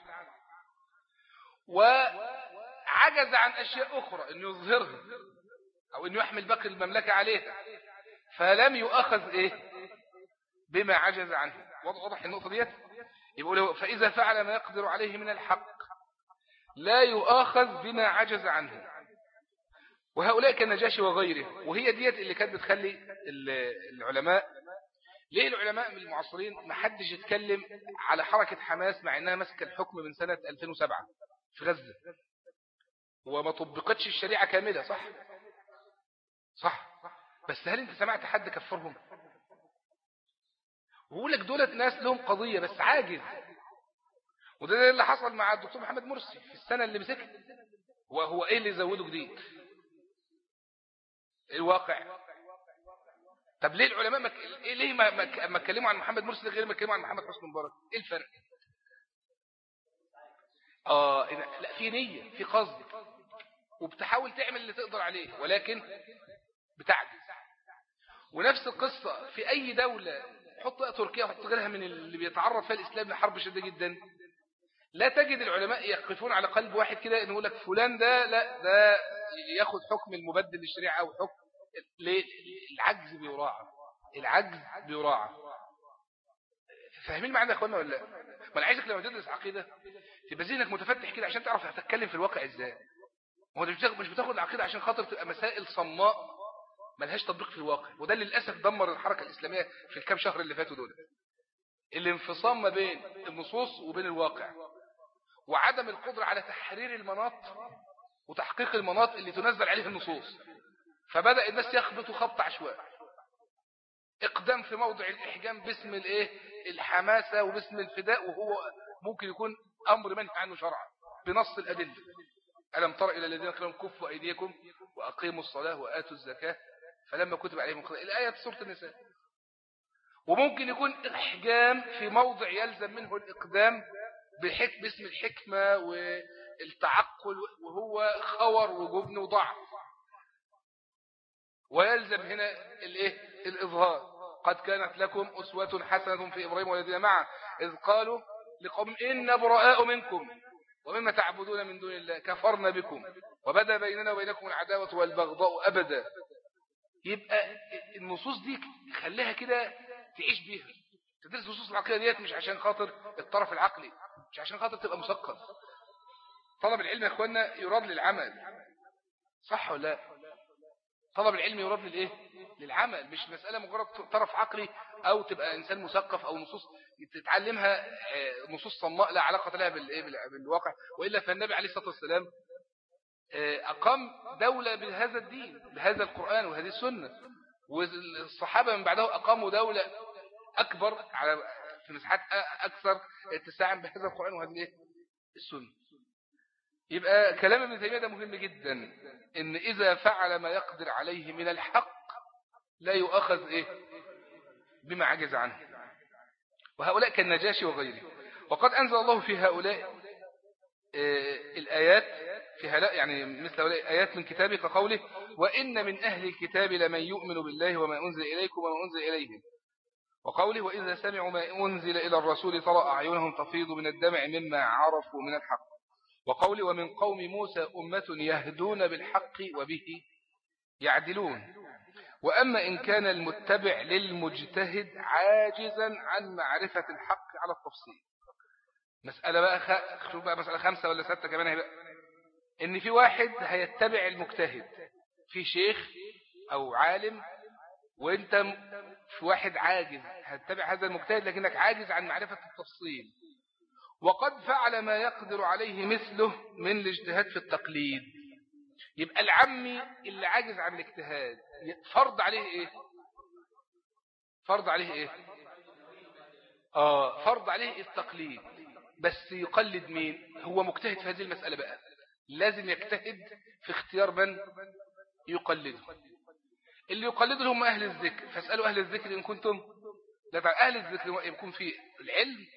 وعجز عن أشياء أخرى إنه يظهرها أو إنه يحمل باقي المملكة عليها، فلم يؤخذ إيه بما عجز عنه. واضح النقطة ديت؟ يقول له فإذا فعل ما يقدر عليه من الحق لا يؤاخذ بما عجز عنه، وهؤلاء كالنجاشي وغيره. وهي ديت اللي كانت بتخلي العلماء، ليه العلماء من المعاصرين ما حدش يتكلم على حركة حماس مع انها ماسكه الحكم من سنة ألفين وسبعة في غزة وما طبقتش الشريعة كاملة؟ صح صح. بس هل انت سمعت حد كفرهم؟ ويقول لك دولت ناس لهم قضية بس عاجز. وده اللي حصل مع الدكتور محمد مرسي في السنة اللي مسكها. وهو ايه اللي يزوده جديد؟ الواقع. طب ليه العلماء مك... ليه ما ما اتكلموا عن محمد مرسي غير ما اتكلموا عن محمد حسني مبارك؟ ايه الفرق؟ اه لا، في نية، في قصد، وبتحاول تعمل اللي تقدر عليه ولكن بتعجز. ونفس القصة في اي دولة، حط تركيا وحط غيرها من اللي بيتعرض فيها الاسلام لحرب شديدة جدا، لا تجد العلماء يقفون على قلب واحد كده انه يقول لك فلان ده لا ده ياخد حكم المبدل للشريعة او حكم. ليه؟ العجز بيراعى، العجز بيراعى. فاهمين معنا يا اخوانا ولا لا؟ ما انا عايزك لما تدرس عقيده تبقى ذهنك متفتح كده عشان تعرف هتتكلم في الواقع ازاي. هو مش بتاخد العقيده عشان خاطر تبقى مسائل صماء ملهاش تطبيق في الواقع. وده اللي للاسف دمر الحركه الاسلاميه في الكام شهر اللي فاتوا دول، الانفصام ما بين النصوص وبين الواقع، وعدم القدره على تحرير المناط وتحقيق المناط اللي تنزل عليه النصوص. فبدأ الناس يخبطوا خبط عشوائي، اقدام في موضع الاحجام باسم الايه الحماسة وباسم الفداء، وهو ممكن يكون امر منهي عنه شرعا بنص الادله. الم تر الى الذين قالوا كفوا ايديكم واقيموا الصلاه واتوا الزكاه فلما كتب عليهم القتال، الايه في سوره النساء. وممكن يكون احجام في موضع يلزم منه الاقدام بحك باسم الحكمه والتعقل، وهو خور وجبن وضعف، ويلزم هنا الايه الاظهار. قد كانت لكم اسوه حسنه في ابراهيم والذين معه اذ قالوا لقوم إن براء منكم ومما تعبدون من دون الله كفرنا بكم وبدا بيننا وبينكم العداوه والبغضاء ابدا. يبقى النصوص دي خليها كده تعيش بيها. تدرس نصوص العقيده ديت مش عشان خاطر الطرف العقلي، مش عشان خاطر تبقى مثقف. طلب العلم يا اخوانا يراد للعمل، صح ولا لا؟ طلب العلم يراد للايه للعمل، مش مسألة مجرد طرف عقلي او تبقى انسان مثقف او نصوص تتعلمها نصوص صماء لا علاقة لها بالايه بالواقع. وإلا فالنبي عليه الصلاة والسلام اقام دولة بهذا الدين بهذا القرآن وهذه السنة، والصحابة من بعده اقاموا دولة اكبر على في مساحات اكثر اتساعا بهذا القرآن وهذه السنة. يبقى كلام ابن تيمية ده مهم جدا، ان اذا فعل ما يقدر عليه من الحق لا يؤخذ ايه بما عجز عنه. وهؤلاء كالنجاشي وغيره. وقد أنزل الله في هؤلاء الآيات في هؤلاء يعني مثل هؤلاء الآيات من كتابه كقوله وإن من أهل الكتاب لمن يؤمن بالله وما أنزل إليكم وما أنزل إليهم، وقوله وإذا سمعوا ما أنزل إلى الرسول ترى أعينهم تفيض من الدمع مما عرفوا من الحق، وقوله ومن قوم موسى أمة يهدون بالحق وبه يعدلون. وأما إن كان المتبع للمجتهد عاجزا عن معرفة الحق على التفصيل. مسألة بقى خ... شوف بقى مسألة خمسة ولا ستة كمان هي بقى. إن في واحد هيتبع المجتهد، في شيخ أو عالم، وإنت في واحد عاجز هتتبع هذا المجتهد لكنك عاجز عن معرفة التفصيل، وقد فعل ما يقدر عليه مثله من الاجتهاد في التقليد. يبقى العمي اللي عاجز عن الاجتهاد فرض عليه ايه؟ فرض عليه ايه؟ اه فرض عليه التقليد. بس يقلد مين؟ هو مجتهد في هذه المسألة بقى، لازم يجتهد في اختيار من يقلده. اللي يقلده هم أهل الذكر، فاسألوا أهل الذكر إن كنتم لا تعلمون. أهل الذكر يكون في العلم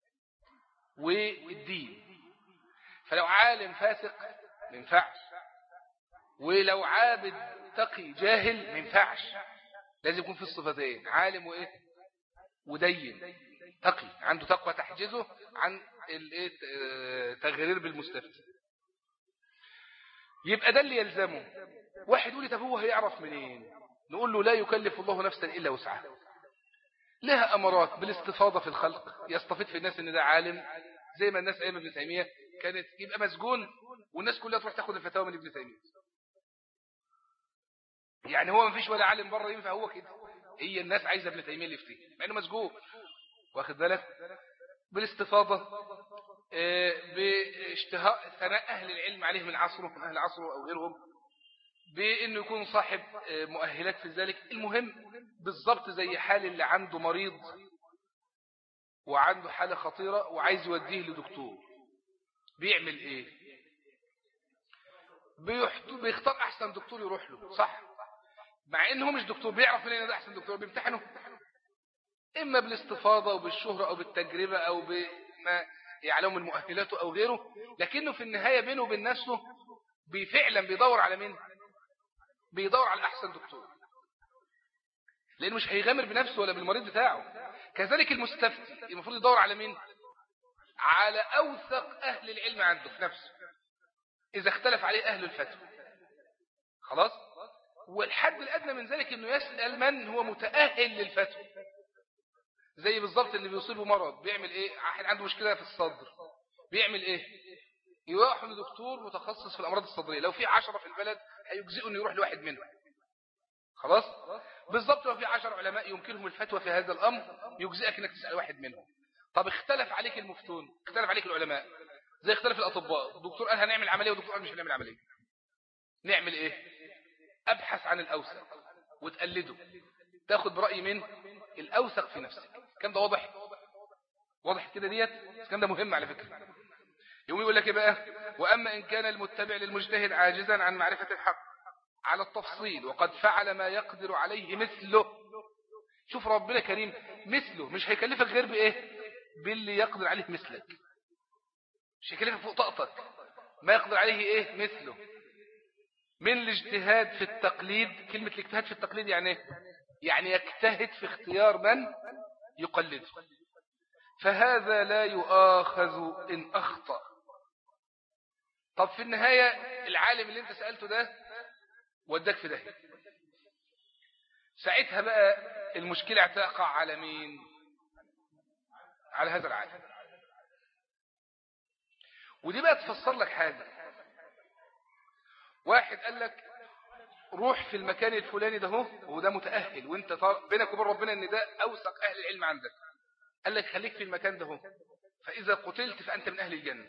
والدين. فلو عالم فاسق ما ينفعش، ولو عابد تقي جاهل ما ينفعش. لازم يكون في الصفتين، عالم وايه ودين تقي عنده تقوى تحجزه عن التغرير بالمستفتي. يبقى ده اللي يلزمه. واحد يقول لي طب هو هيعرف منين؟ نقول له لا يكلف الله نفسا الا وسعها. لها امارات بالاستفاضه في الخلق، يستفيد في الناس ان ده عالم، زي ما الناس ايام ابن تيميه كانت يبقى مسجون والناس كلها تروح تاخد الفتاوى من ابن تيميه. يعني هو ما فيش ولا عالم بره ينفع، هو كده هي الناس عايزه ابن تيميه اللي يفتي مع انه مسجون. واخد بالك؟ بالاستفاضه، باشتهاء ثناء اهل العلم عليه من عصره من اهل عصره او غيرهم، بانه يكون صاحب مؤهلات في ذلك. المهم بالضبط زي حال اللي عنده مريض وعنده حاله خطيره وعايز يوديه لدكتور، بيعمل ايه؟ بيختار احسن دكتور يروح له، صح؟ مع انه مش دكتور، بيعرف منين ده احسن دكتور؟ بيمتحنه اما بالاستفاضه وبالشهره او بالتجربه او بما يعلم من مؤهلاته او غيره، لكنه في النهايه بينه وبين نفسه فعلا بيدور على مين؟ بيدور على احسن دكتور، لانه مش هيغامر بنفسه ولا بالمريض بتاعه. كذلك المستفتي المفروض يدور على مين؟ على اوثق اهل العلم عنده في نفسه اذا اختلف عليه اهل الفتوى. خلاص؟ والحد الادنى من ذلك انه يسال من هو متاهل للفتوى. زي بالظبط اللي بيصيبه مرض بيعمل ايه؟ واحد عنده مشكله في الصدر بيعمل ايه؟ يروح لدكتور متخصص في الامراض الصدريه. لو في عشرة في البلد هيجزئه انه يروح لواحد منهم. خلاص؟ بالظبط لو في عشر علماء يمكنهم الفتوى في هذا الامر يجزئك انك تسال واحد منهم. طب اختلف عليك المفتون، اختلف عليك العلماء، زي اختلف الاطباء، دكتور قال هنعمل عمليه ودكتور قال مش هنعمل عمليه. نعمل ايه؟ ابحث عن الاوثق وتقلده، تاخد براي من الاوثق في نفسك. كم ده واضح؟ واضح كده ديت؟ كم ده مهم على فكره. يوم يقول لك ايه بقى؟ واما ان كان المتبع للمجتهد عاجزا عن معرفه الحق على التفصيل وقد فعل ما يقدر عليه مثله. شوف ربنا كريم، مثله مش هيكلفك غير بايه؟ باللي يقدر عليه مثلك، مش هيكلفك فوق طاقتك. ما يقدر عليه ايه؟ مثله من الاجتهاد في التقليد. كلمة الاجتهاد في التقليد يعني ايه؟ يعني يجتهد في اختيار من يقلده، فهذا لا يؤاخذ إن أخطأ. طب في النهاية العالم اللي انت سألته ده وداك في ده، ساعتها بقى المشكلة هتقع على مين؟ على هذا العالم. ودي بقى تفسر لك حاجة. واحد قال لك روح في المكان الفلاني ده هو وده متأهل وانت بينك وبين ربنا ان ده اوثق اهل العلم عندك، قال لك خليك في المكان ده هو، فاذا قتلت فانت من اهل الجنة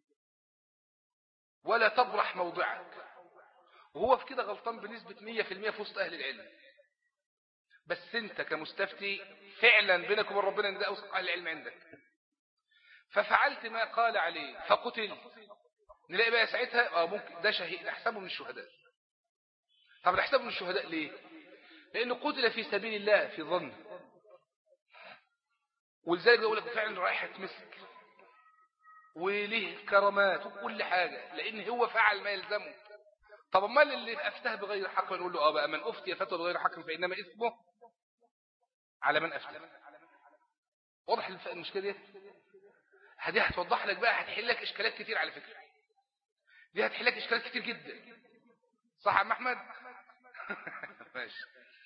ولا تبرح موضعك. وهو في كده غلطان بنسبة مية في المية في وسط اهل العلم. بس انت كمستفتي فعلا بينك وبين ربنا ان ده اوثق اهل العلم عندك، ففعلت ما قال عليه فقتل، نلاقي بقى ساعتها اه ممكن ده شهيد نحسبه من الشهداء. طب نحسبه من الشهداء ليه؟ لانه قتل في سبيل الله في ظن، ولذلك يقول لك فعلا رائحة مسك وليه كرامات وكل حاجة لأن هو فعل ما يلزمه. طب امال اللي أفتاه بغير حق نقول له اه بقى من أفتي فتوى بغير حق فإنما اسمه على من أفتى. واضح المشكلة دي؟ هدي هتوضح لك بقى، هتحل لك إشكالات كتير على فكرة. دي هتحل لك إشكالات كتير جدا. صح يا عم أحمد؟ ماشي.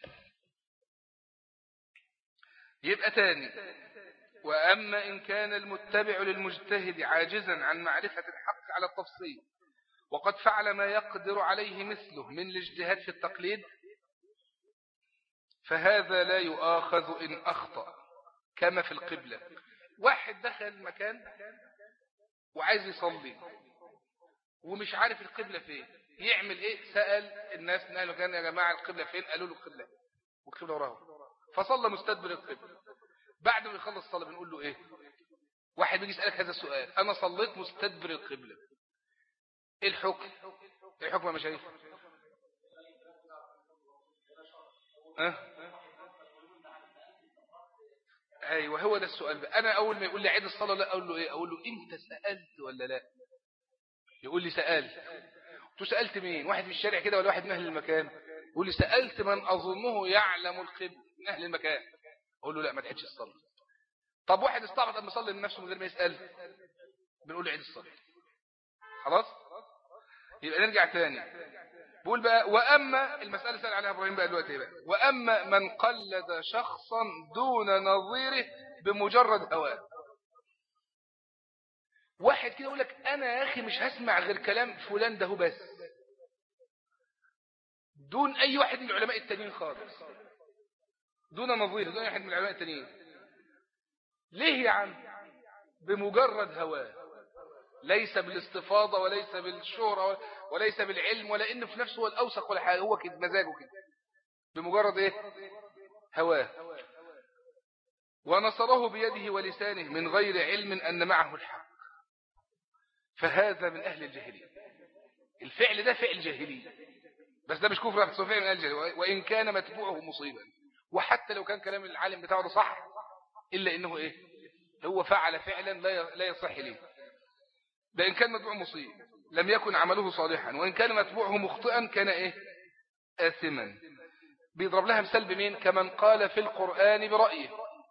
يبقى تاني، وأما إن كان المتبع للمجتهد عاجزا عن معرفة الحق على التفصيل وقد فعل ما يقدر عليه مثله من الاجتهاد في التقليد فهذا لا يؤاخذ إن أخطأ كما في القبلة. واحد دخل مكان وعايز يصلي ومش عارف القبلة فين، يعمل ايه؟ سأل الناس قالوا كان يا جماعة القبلة فين؟ قالوا له القبلة والقبلة وراه، فصلى مستدبر القبلة. بعد ما يخلص الصلاة بنقول له ايه؟ واحد بيجي يسألك هذا السؤال، انا صليت مستدبر القبلة، ايه الحكم؟ ايه الحكم يا مشايخ؟ أه؟ ايوه هو ده السؤال بقى. انا اول ما يقول لي عيد الصلاة لا اقول له ايه؟ اقول له انت سألت ولا لا؟ يقول لي سألت. تو سألت مين؟ واحد في الشارع كده ولا واحد من اهل المكان؟ يقول لي سألت من اظنه يعلم القبلة من اهل المكان. اقول له لا ما تحدش الصلاة. طب واحد استعبط ان يصلي لنفسه من غير ما يسأل، بنقول له عيد الصلاة. خلاص؟ يبقى نرجع تاني. بقول بقى واما المسألة سأل عليها ابراهيم بقى دلوقتي بقى، واما من قلد شخصا دون نظيره بمجرد هواه. واحد كده يقول لك انا يا اخي مش هسمع غير كلام فلان ده هو بس، دون اي واحد من العلماء التانيين خالص، دون نظير، دون اي واحد من العلماء التانيين. ليه يا عم؟ بمجرد هواه، ليس بالاستفاضة وليس بالشهرة وليس بالعلم ولا انه في نفسه هو الاوثق ولا حاجه، هو كده مزاجه كده، بمجرد ايه؟ هواه. ونصره بيده ولسانه من غير علم ان معه الحق، فهذا من اهل الجاهليه. الفعل ده فعل جاهلي، بس ده مش كفر، بس هو فعل من اهل الجاهليه، وان كان متبوعه مصيبا. وحتى لو كان كلام العالم بتاعه ده صح الا انه ايه؟ هو فعل فعلا لا لا يصح ليه. ده إن كان متبوع مصيب لم يكن عمله صالحا، وإن كان متبوعه مخطئا كان إيه؟ آثما. بيضرب لها مثال بمين؟ كمن قال في القرآن برأيه.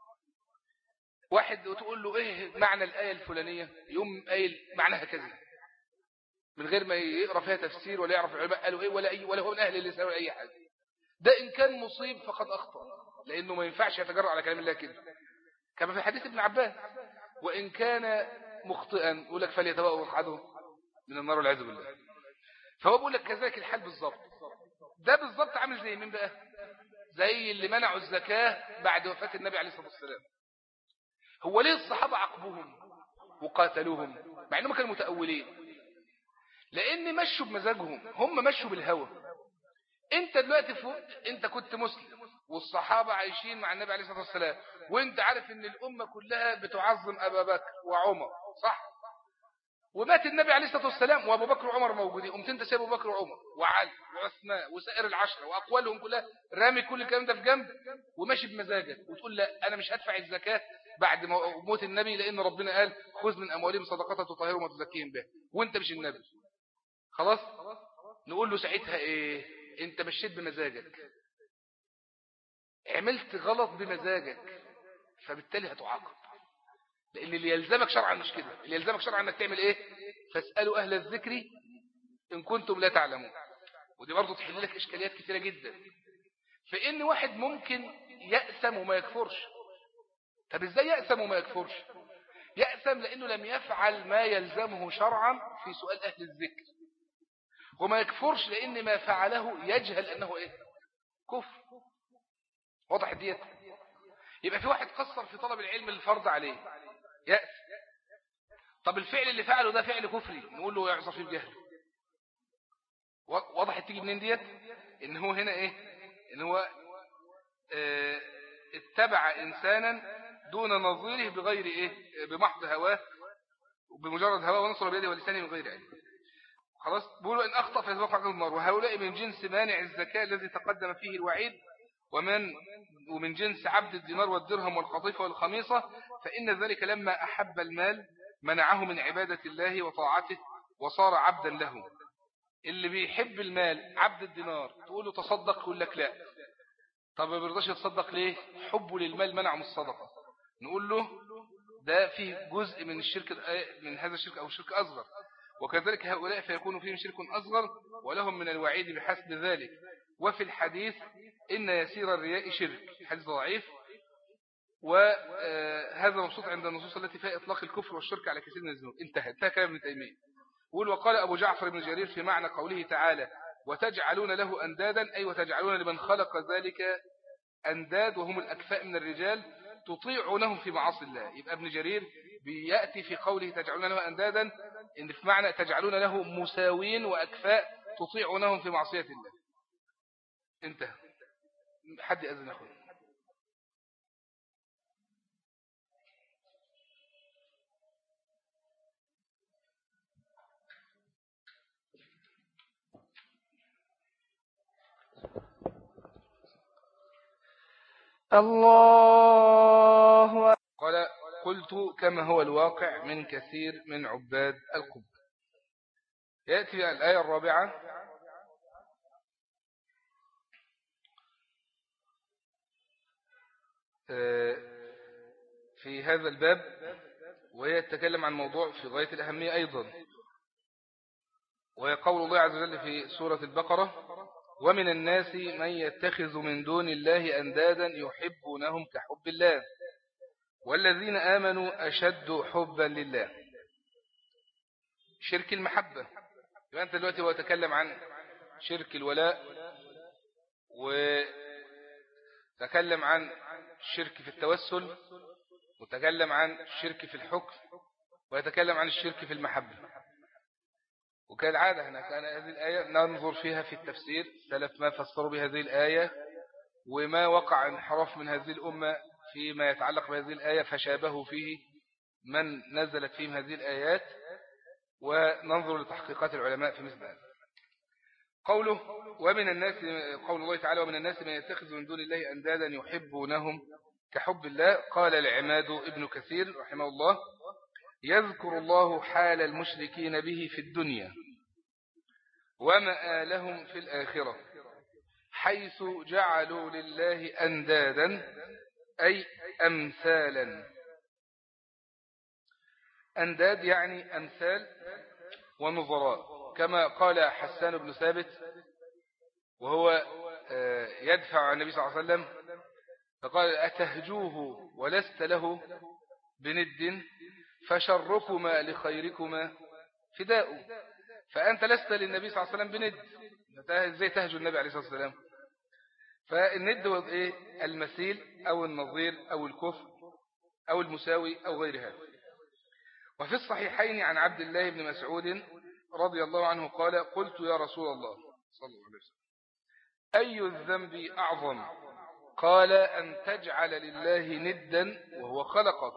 واحد وتقول له إيه معنى الآية الفلانية، يوم قايل معناها كذا من غير ما يقرأ فيها تفسير ولا يعرف العلماء قالوا إيه ولا أي ولا هو من أهل اللسان ولا أي حاجة. ده إن كان مصيب فقد أخطأ، لأنه ما ينفعش يتجرأ على كلام الله كده، كما في حديث ابن عباس. وإن كان مخطئا يقول لك فليتبوأ مقعده من النار والعياذ بالله. فهو بيقول لك كذلك الحال بالظبط. ده بالظبط عامل زي مين بقى؟ زي اللي منعوا الزكاة بعد وفاة النبي عليه الصلاة والسلام. هو ليه الصحابة عقبوهم وقاتلوهم مع انهم كانوا متأولين؟ لان مشوا بمزاجهم، هم مشوا بالهوى. انت دلوقتي فوق، انت كنت مسلم والصحابة عايشين مع النبي عليه الصلاة والسلام، وانت عارف ان الامة كلها بتعظم ابا بكر وعمر، صح؟ ومات النبي عليه الصلاة والسلام وابو بكر وعمر موجودين، قمت انت سيب ابو بكر وعمر وعلي وعثمان وسائر العشرة واقوالهم كلها، رامي كل الكلام ده في جنب وماشي بمزاجك وتقول لا انا مش هدفع الزكاة بعد موت النبي لان ربنا قال خذ من اموالهم صدقة تطهرهم وتزكيهم بها، وانت مش النبي. خلاص؟ نقول له ساعتها ايه؟ انت مشيت بمزاجك، عملت غلط بمزاجك، فبالتالي هتعاقب. لان اللي يلزمك شرعا مش كده، اللي يلزمك شرعا انك تعمل ايه؟ فاسألوا اهل الذكر ان كنتم لا تعلمون. ودي برضو تحل لك اشكاليات كثيرة جدا، فان واحد ممكن يأثم وما يكفرش. طب ازاي يأثم وما يكفرش؟ يأثم لانه لم يفعل ما يلزمه شرعا في سؤال اهل الذكر، وما يكفرش لان ما فعله يجهل انه ايه؟ كفر. واضح ديت؟ يبقى في واحد قصر في طلب العلم الفرض عليه، يأس. طب الفعل اللي فعله ده فعل كفري، نقول له يعصى فيه بجهل. واضح تيجي منين ديت؟ ان هو هنا ايه؟ ان هو اه اتبع انسانا دون نظيره بغير ايه؟ بمحض هواه، بمجرد هواه، ونصر بيده ولسانه من غير علم. خلاص؟ بيقولوا ان اخطأ فيتوقع عقاب النار، وهؤلاء من جنس مانع الزكاة الذي تقدم فيه الوعيد ومن ومن جنس عبد الدينار والدرهم والقطيفة والخميصة، فإن ذلك لما أحب المال منعه من عبادة الله وطاعته وصار عبدا له. اللي بيحب المال عبد الدينار تقول له تصدق يقول لك لا. طب ما بيرضاش يتصدق ليه؟ حبه للمال منعه من الصدقة. نقول له ده فيه جزء من الشرك من هذا الشرك أو شرك أصغر، وكذلك هؤلاء فيكون فيهم شرك أصغر ولهم من الوعيد بحسب ذلك. وفي الحديث إن يسير الرياء شرك، حديث ضعيف، وهذا مبسوط عند النصوص التي فيها إطلاق الكفر والشرك على كثير من الذنوب. انتهى انتهى كلام ابن تيمية. قول وقال أبو جعفر بن جرير في معنى قوله تعالى وتجعلون له أندادا، أي وتجعلون لمن خلق ذلك أنداد وهم الأكفاء من الرجال تطيعونهم في معاصي الله. يبقى ابن جرير بيأتي في قوله تجعلون له أندادا إن في معنى تجعلون له مساوين وأكفاء تطيعونهم في معصية الله. انتهى. حد أذن أخوه. الله. قال قلت كما هو الواقع من كثير من عباد القبور. يأتي الآية الرابعة في هذا الباب، وهي تتكلم عن موضوع في غاية الأهمية أيضا، وهي قول الله عز وجل في سورة البقرة ومن الناس من يتخذ من دون الله أندادا يحبونهم كحب الله والذين آمنوا أشد حبا لله. شرك المحبة. يبقى أنت دلوقتي هو يتكلم عن شرك الولاء، وتكلم عن الشرك في التوسل، وتكلم عن الشرك في الحكم، ويتكلم عن الشرك في المحبة. وكالعادة هنا كان هذه الآية ننظر فيها في التفسير سلف ما فسروا بهذه الآية، وما وقع انحراف من هذه الأمة فيما يتعلق بهذه الآية فشابهوا فيه من نزلت فيهم هذه الآيات، وننظر لتحقيقات العلماء في مثل هذا. قوله ومن الناس، قول الله تعالى ومن الناس من يتخذ من دون الله أندادا يحبونهم كحب الله. قال العماد ابن كثير رحمه الله يذكر الله حال المشركين به في الدنيا ومآلهم في الآخرة حيث جعلوا لله أندادا أي أمثالا. أنداد يعني أمثال ونظراء، كما قال حسان بن ثابت وهو يدفع عن النبي صلى الله عليه وسلم فقال أتهجوه ولست له بند فشركما لخيركما فداء. فأنت لست للنبي صلى الله عليه وسلم بند، ازاي تهجو النبي عليه الصلاة والسلام؟ فالند هو ايه؟ المثيل أو النظير أو الكفر أو المساوي أو غير هذا. وفي الصحيحين عن عبد الله بن مسعود رضي الله عنه قال قلت يا رسول الله صلى الله عليه وسلم أي الذنب أعظم؟ قال أن تجعل لله ندا وهو خلقك.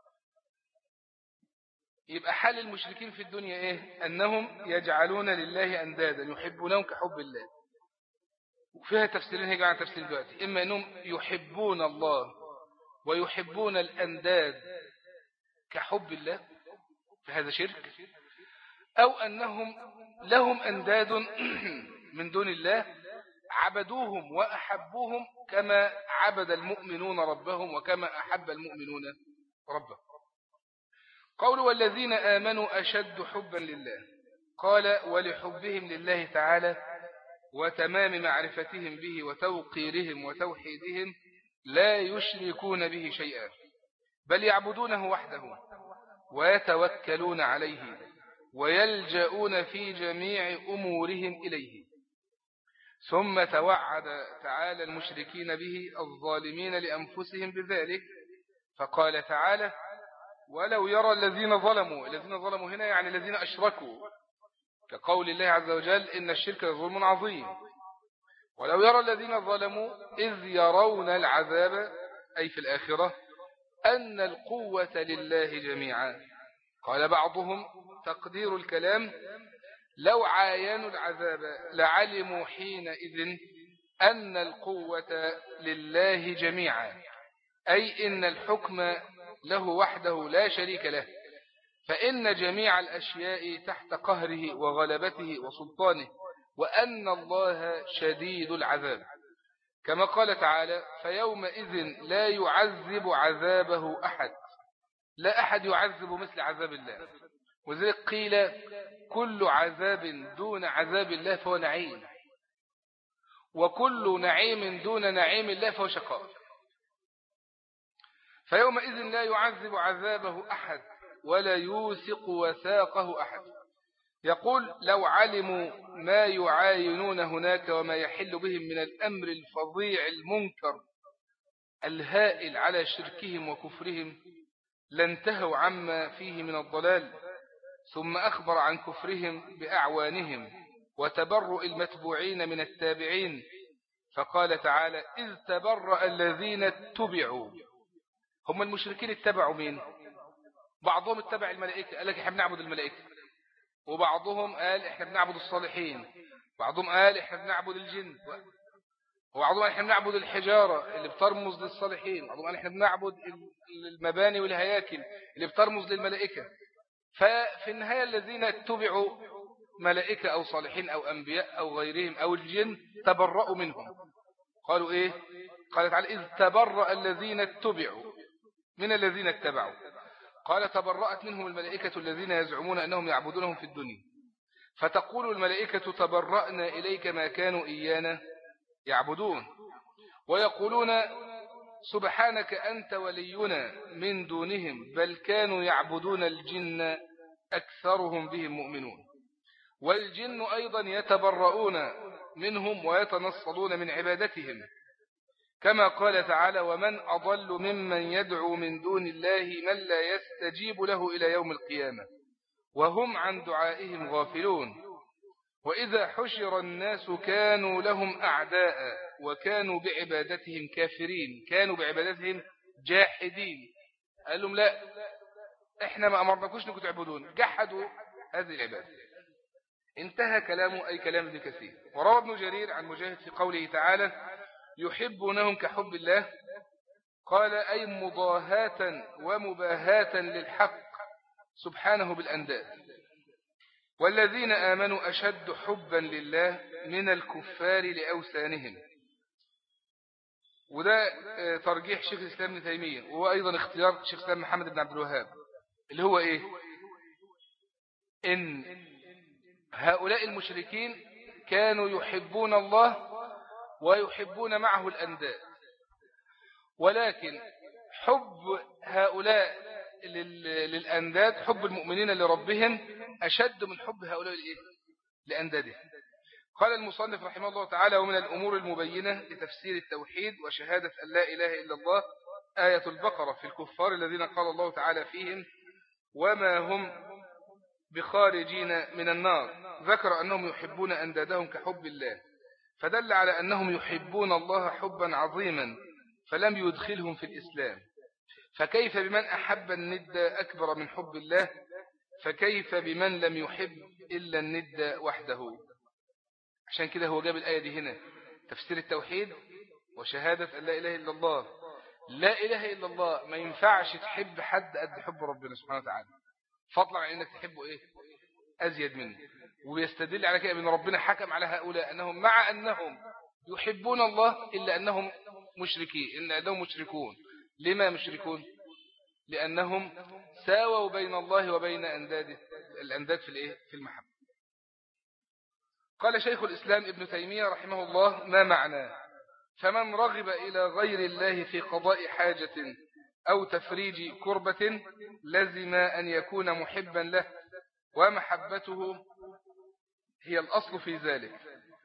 يبقى حال المشركين في الدنيا إيه؟ أنهم يجعلون لله أندادا يحبونهم كحب الله. وفيها تفسيرين هيجوا عن تفسير دلوقتي، إما أنهم يحبون الله ويحبون الأنداد كحب الله فهذا شرك، أو أنهم لهم أنداد من دون الله عبدوهم وأحبوهم كما عبد المؤمنون ربهم وكما أحب المؤمنون ربهم. قول والذين آمنوا أشد حبا لله. قال ولحبهم لله تعالى وتمام معرفتهم به وتوقيرهم وتوحيدهم لا يشركون به شيئا بل يعبدونه وحده ويتوكلون عليه ويلجؤون في جميع أمورهم إليه. ثم توعد تعالى المشركين به الظالمين لأنفسهم بذلك فقال تعالى ولو يرى الذين ظلموا. الذين ظلموا هنا يعني الذين أشركوا، كقول الله عز وجل إن الشرك ظلم عظيم. ولو يرى الذين ظلموا إذ يرون العذاب أي في الآخرة أن القوة لله جميعا. قال بعضهم تقدير الكلام لو عاينوا العذاب لعلموا حينئذ أن القوة لله جميعا، أي إن الحكم له وحده لا شريك له، فإن جميع الأشياء تحت قهره وغلبته وسلطانه، وأن الله شديد العذاب، كما قال تعالى: فيومئذ لا يعذب عذابه أحد، لا أحد يعذب مثل عذاب الله. وذلك قيل: كل عذاب دون عذاب الله فهو نعيم، وكل نعيم دون نعيم الله فهو شقاء. فيومئذ لا يعذب عذابه أحد ولا يوثق وثاقه أحد. يقول: لو علموا ما يعاينون هناك وما يحل بهم من الأمر الفظيع المنكر الهائل على شركهم وكفرهم لانتهوا عما فيه من الضلال. ثم أخبر عن كفرهم بأعوانهم وتبرؤ المتبوعين من التابعين، فقال تعالى: إذ تبرأ الذين اتبعوا. هم المشركين اتبعوا مين؟ بعضهم اتبع الملائكة، قال لك احنا بنعبد الملائكة، وبعضهم قال احنا بنعبد الصالحين، بعضهم قال احنا بنعبد الجن، وبعضهم قال احنا بنعبد الحجارة اللي بترمز للصالحين، بعضهم قال احنا بنعبد المباني والهياكل اللي بترمز للملائكة. ففي النهاية الذين اتبعوا ملائكة أو صالحين أو أنبياء أو غيرهم أو الجن تبرأوا منهم. قالوا إيه؟ قال تعالى: إذ تبرأ الذين اتبعوا من الذين اتبعوا. قال: تبرأت منهم الملائكة الذين يزعمون أنهم يعبدونهم في الدنيا، فتقول الملائكة: تبرأنا إليك ما كانوا إيانا يعبدون. ويقولون: سبحانك أنت ولينا من دونهم بل كانوا يعبدون الجن أكثرهم بهم مؤمنون. والجن أيضا يتبرؤون منهم ويتنصلون من عبادتهم، كما قال تعالى: ومن أضل ممن يدعو من دون الله من لا يستجيب له إلى يوم القيامة وهم عن دعائهم غافلون. وإذا حشر الناس كانوا لهم أعداء وكانوا بعبادتهم كافرين، كانوا بعبادتهم جاحدين. قال لهم: لا، احنا ما أمرناكوش انكم تعبدون، جحدوا هذه العبادة. انتهى كلامه، أي كلام ابن كثير. وروى ابن جرير عن مجاهد في قوله تعالى: يحبونهم كحب الله، قال: أي مضاهاة ومباهاة للحق سبحانه بالأنداد. والذين آمنوا أشد حبا لله من الكفار لأوثانهم. وده ترجيح شيخ الإسلام ابن تيمية، وهو أيضا اختيار شيخ الإسلام محمد بن عبد الوهاب، اللي هو إيه؟ إن هؤلاء المشركين كانوا يحبون الله ويحبون معه الأنداد، ولكن حب هؤلاء للأنداد، حب المؤمنين لربهم، أشد من حب هؤلاء لأندادهم. قال المصنف رحمه الله تعالى: ومن الأمور المبينة لتفسير التوحيد وشهادة أن لا إله إلا الله آية البقرة في الكفار الذين قال الله تعالى فيهم: وما هم بخارجين من النار. ذكر أنهم يحبون أندادهم كحب الله، فدل على أنهم يحبون الله حبا عظيما فلم يدخلهم في الإسلام. فكيف بمن أحب الند أكبر من حب الله؟ فكيف بمن لم يحب إلا الند وحده؟ عشان كده هو جاب الآية دي هنا، تفسير التوحيد وشهادة أن لا إله إلا الله. لا إله إلا الله ما ينفعش تحب حد قد حب ربنا سبحانه وتعالى، فضلا عن أنك تحبه إيه أزيد منه. ويستدل على كده أن ربنا حكم على هؤلاء أنهم مع أنهم يحبون الله إلا أنهم مشركين، إن أنهم مشركون. لما مشركون؟ لأنهم ساووا بين الله وبين أنداد الأنداد في الإيه؟ في المحبة. قال شيخ الإسلام ابن تيمية رحمه الله: ما معنى فمن رغب إلى غير الله في قضاء حاجة أو تفريج كربة لزم أن يكون محبا له، ومحبته هي الأصل في ذلك.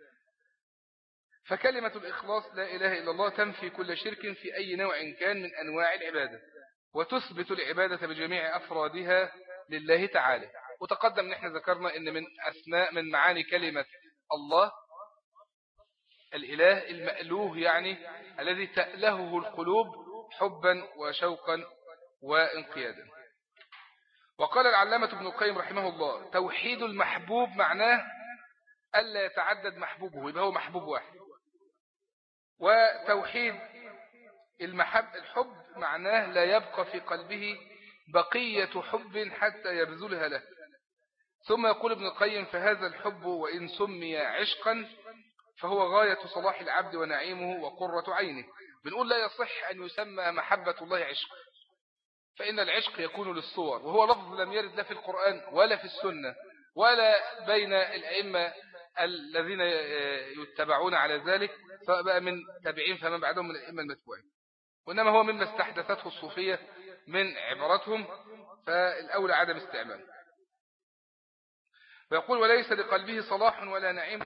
فكلمة الإخلاص لا إله إلا الله تنفي كل شرك في أي نوع كان من أنواع العبادة، وتثبت العبادة بجميع أفرادها لله تعالى. وتقدم نحن ذكرنا أن من أسماء من معاني كلمة الله الإله المألوه، يعني الذي تألهه القلوب حبا وشوقا وانقيادا. وقال العلامة ابن القيم رحمه الله: توحيد المحبوب معناه ألا يتعدد محبوبه، يبقى هو محبوب واحد. وتوحيد المحب الحب معناه لا يبقى في قلبه بقية حب حتى يبذلها له. ثم يقول ابن القيم فهذا الحب وإن سمي عشقا فهو غاية صلاح العبد ونعيمه وقرة عينه. بنقول لا يصح أن يسمى محبة الله عشق، فإن العشق يكون للصور، وهو لفظ لم يرد لا في القرآن ولا في السنة ولا بين الأئمة الذين يتبعون على ذلك، سواء بقى من تابعين فمن بعدهم من الأئمة المتبوعين، وإنما هو مما استحدثته الصوفية من عباراتهم، فالأولى عدم استعماله. ويقول وليس لقلبه صلاح ولا نعيم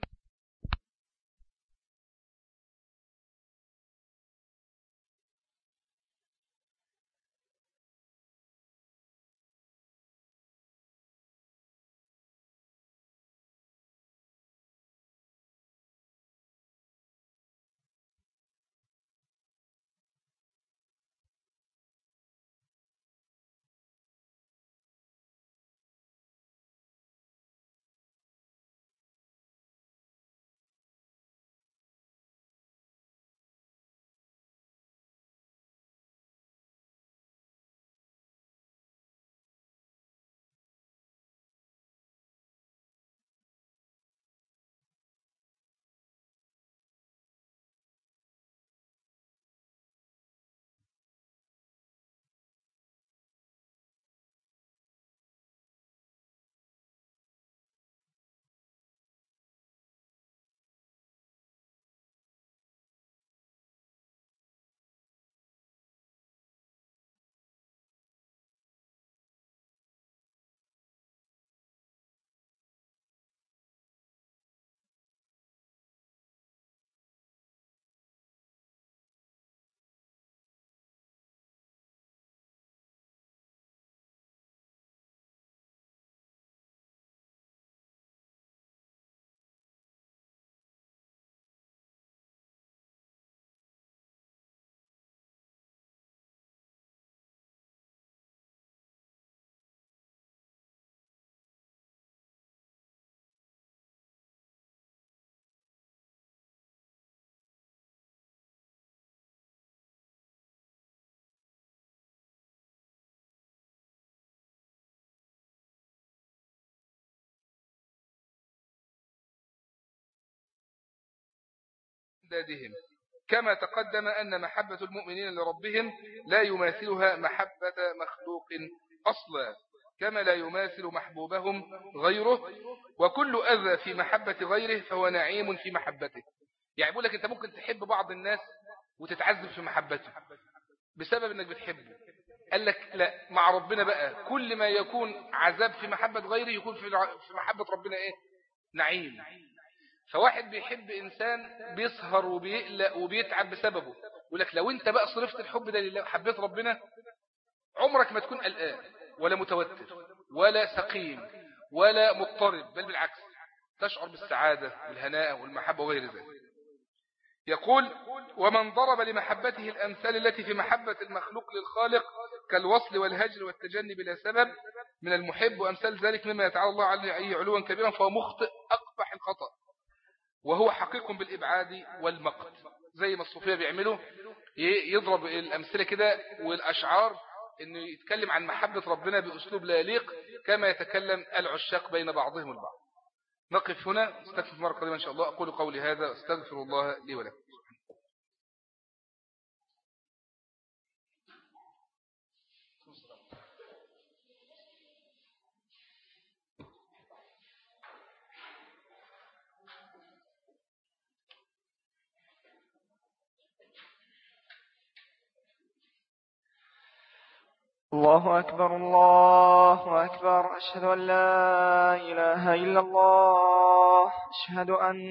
دادهم. كما تقدم أن محبة المؤمنين لربهم لا يماثلها محبة مخلوق أصلا، كما لا يماثل محبوبهم غيره، وكل أذى في محبة غيره فهو نعيم في محبته. يعني بقول لك أنت ممكن تحب بعض الناس وتتعذب في محبته بسبب أنك بتحبه، قال لك لا، مع ربنا بقى كل ما يكون عذاب في محبة غيره يكون في محبة ربنا إيه؟ نعيم. فواحد بيحب إنسان بيسهر وبيقلق وبيتعب بسببه، يقول لك لو أنت بقى صرفت الحب ده لله حبيت ربنا عمرك ما تكون قلقان ولا متوتر ولا سقيم ولا مضطرب، بل بالعكس تشعر بالسعادة والهناء والمحبة وغير ذلك. يقول ومن ضرب لمحبته الأمثال التي في محبة المخلوق للخالق كالوصل والهجر والتجني بلا سبب من المحب وأمثال ذلك مما يتعالى الله عليه علوا كبيرا فهو مخطئ أقبح الخطأ، وهو حقيق بالإبعاد والمقت. زي ما الصوفية بيعملوا يضرب الأمثلة كده والأشعار إنه يتكلم عن محبة ربنا بأسلوب لا يليق كما يتكلم العشاق بين بعضهم البعض. نقف هنا، استغفر مرة قريبا إن شاء الله. أقول قولي هذا استغفر الله لي ولكم. الله أكبر الله أكبر، أشهد أن لا إله إلا الله، أشهد أن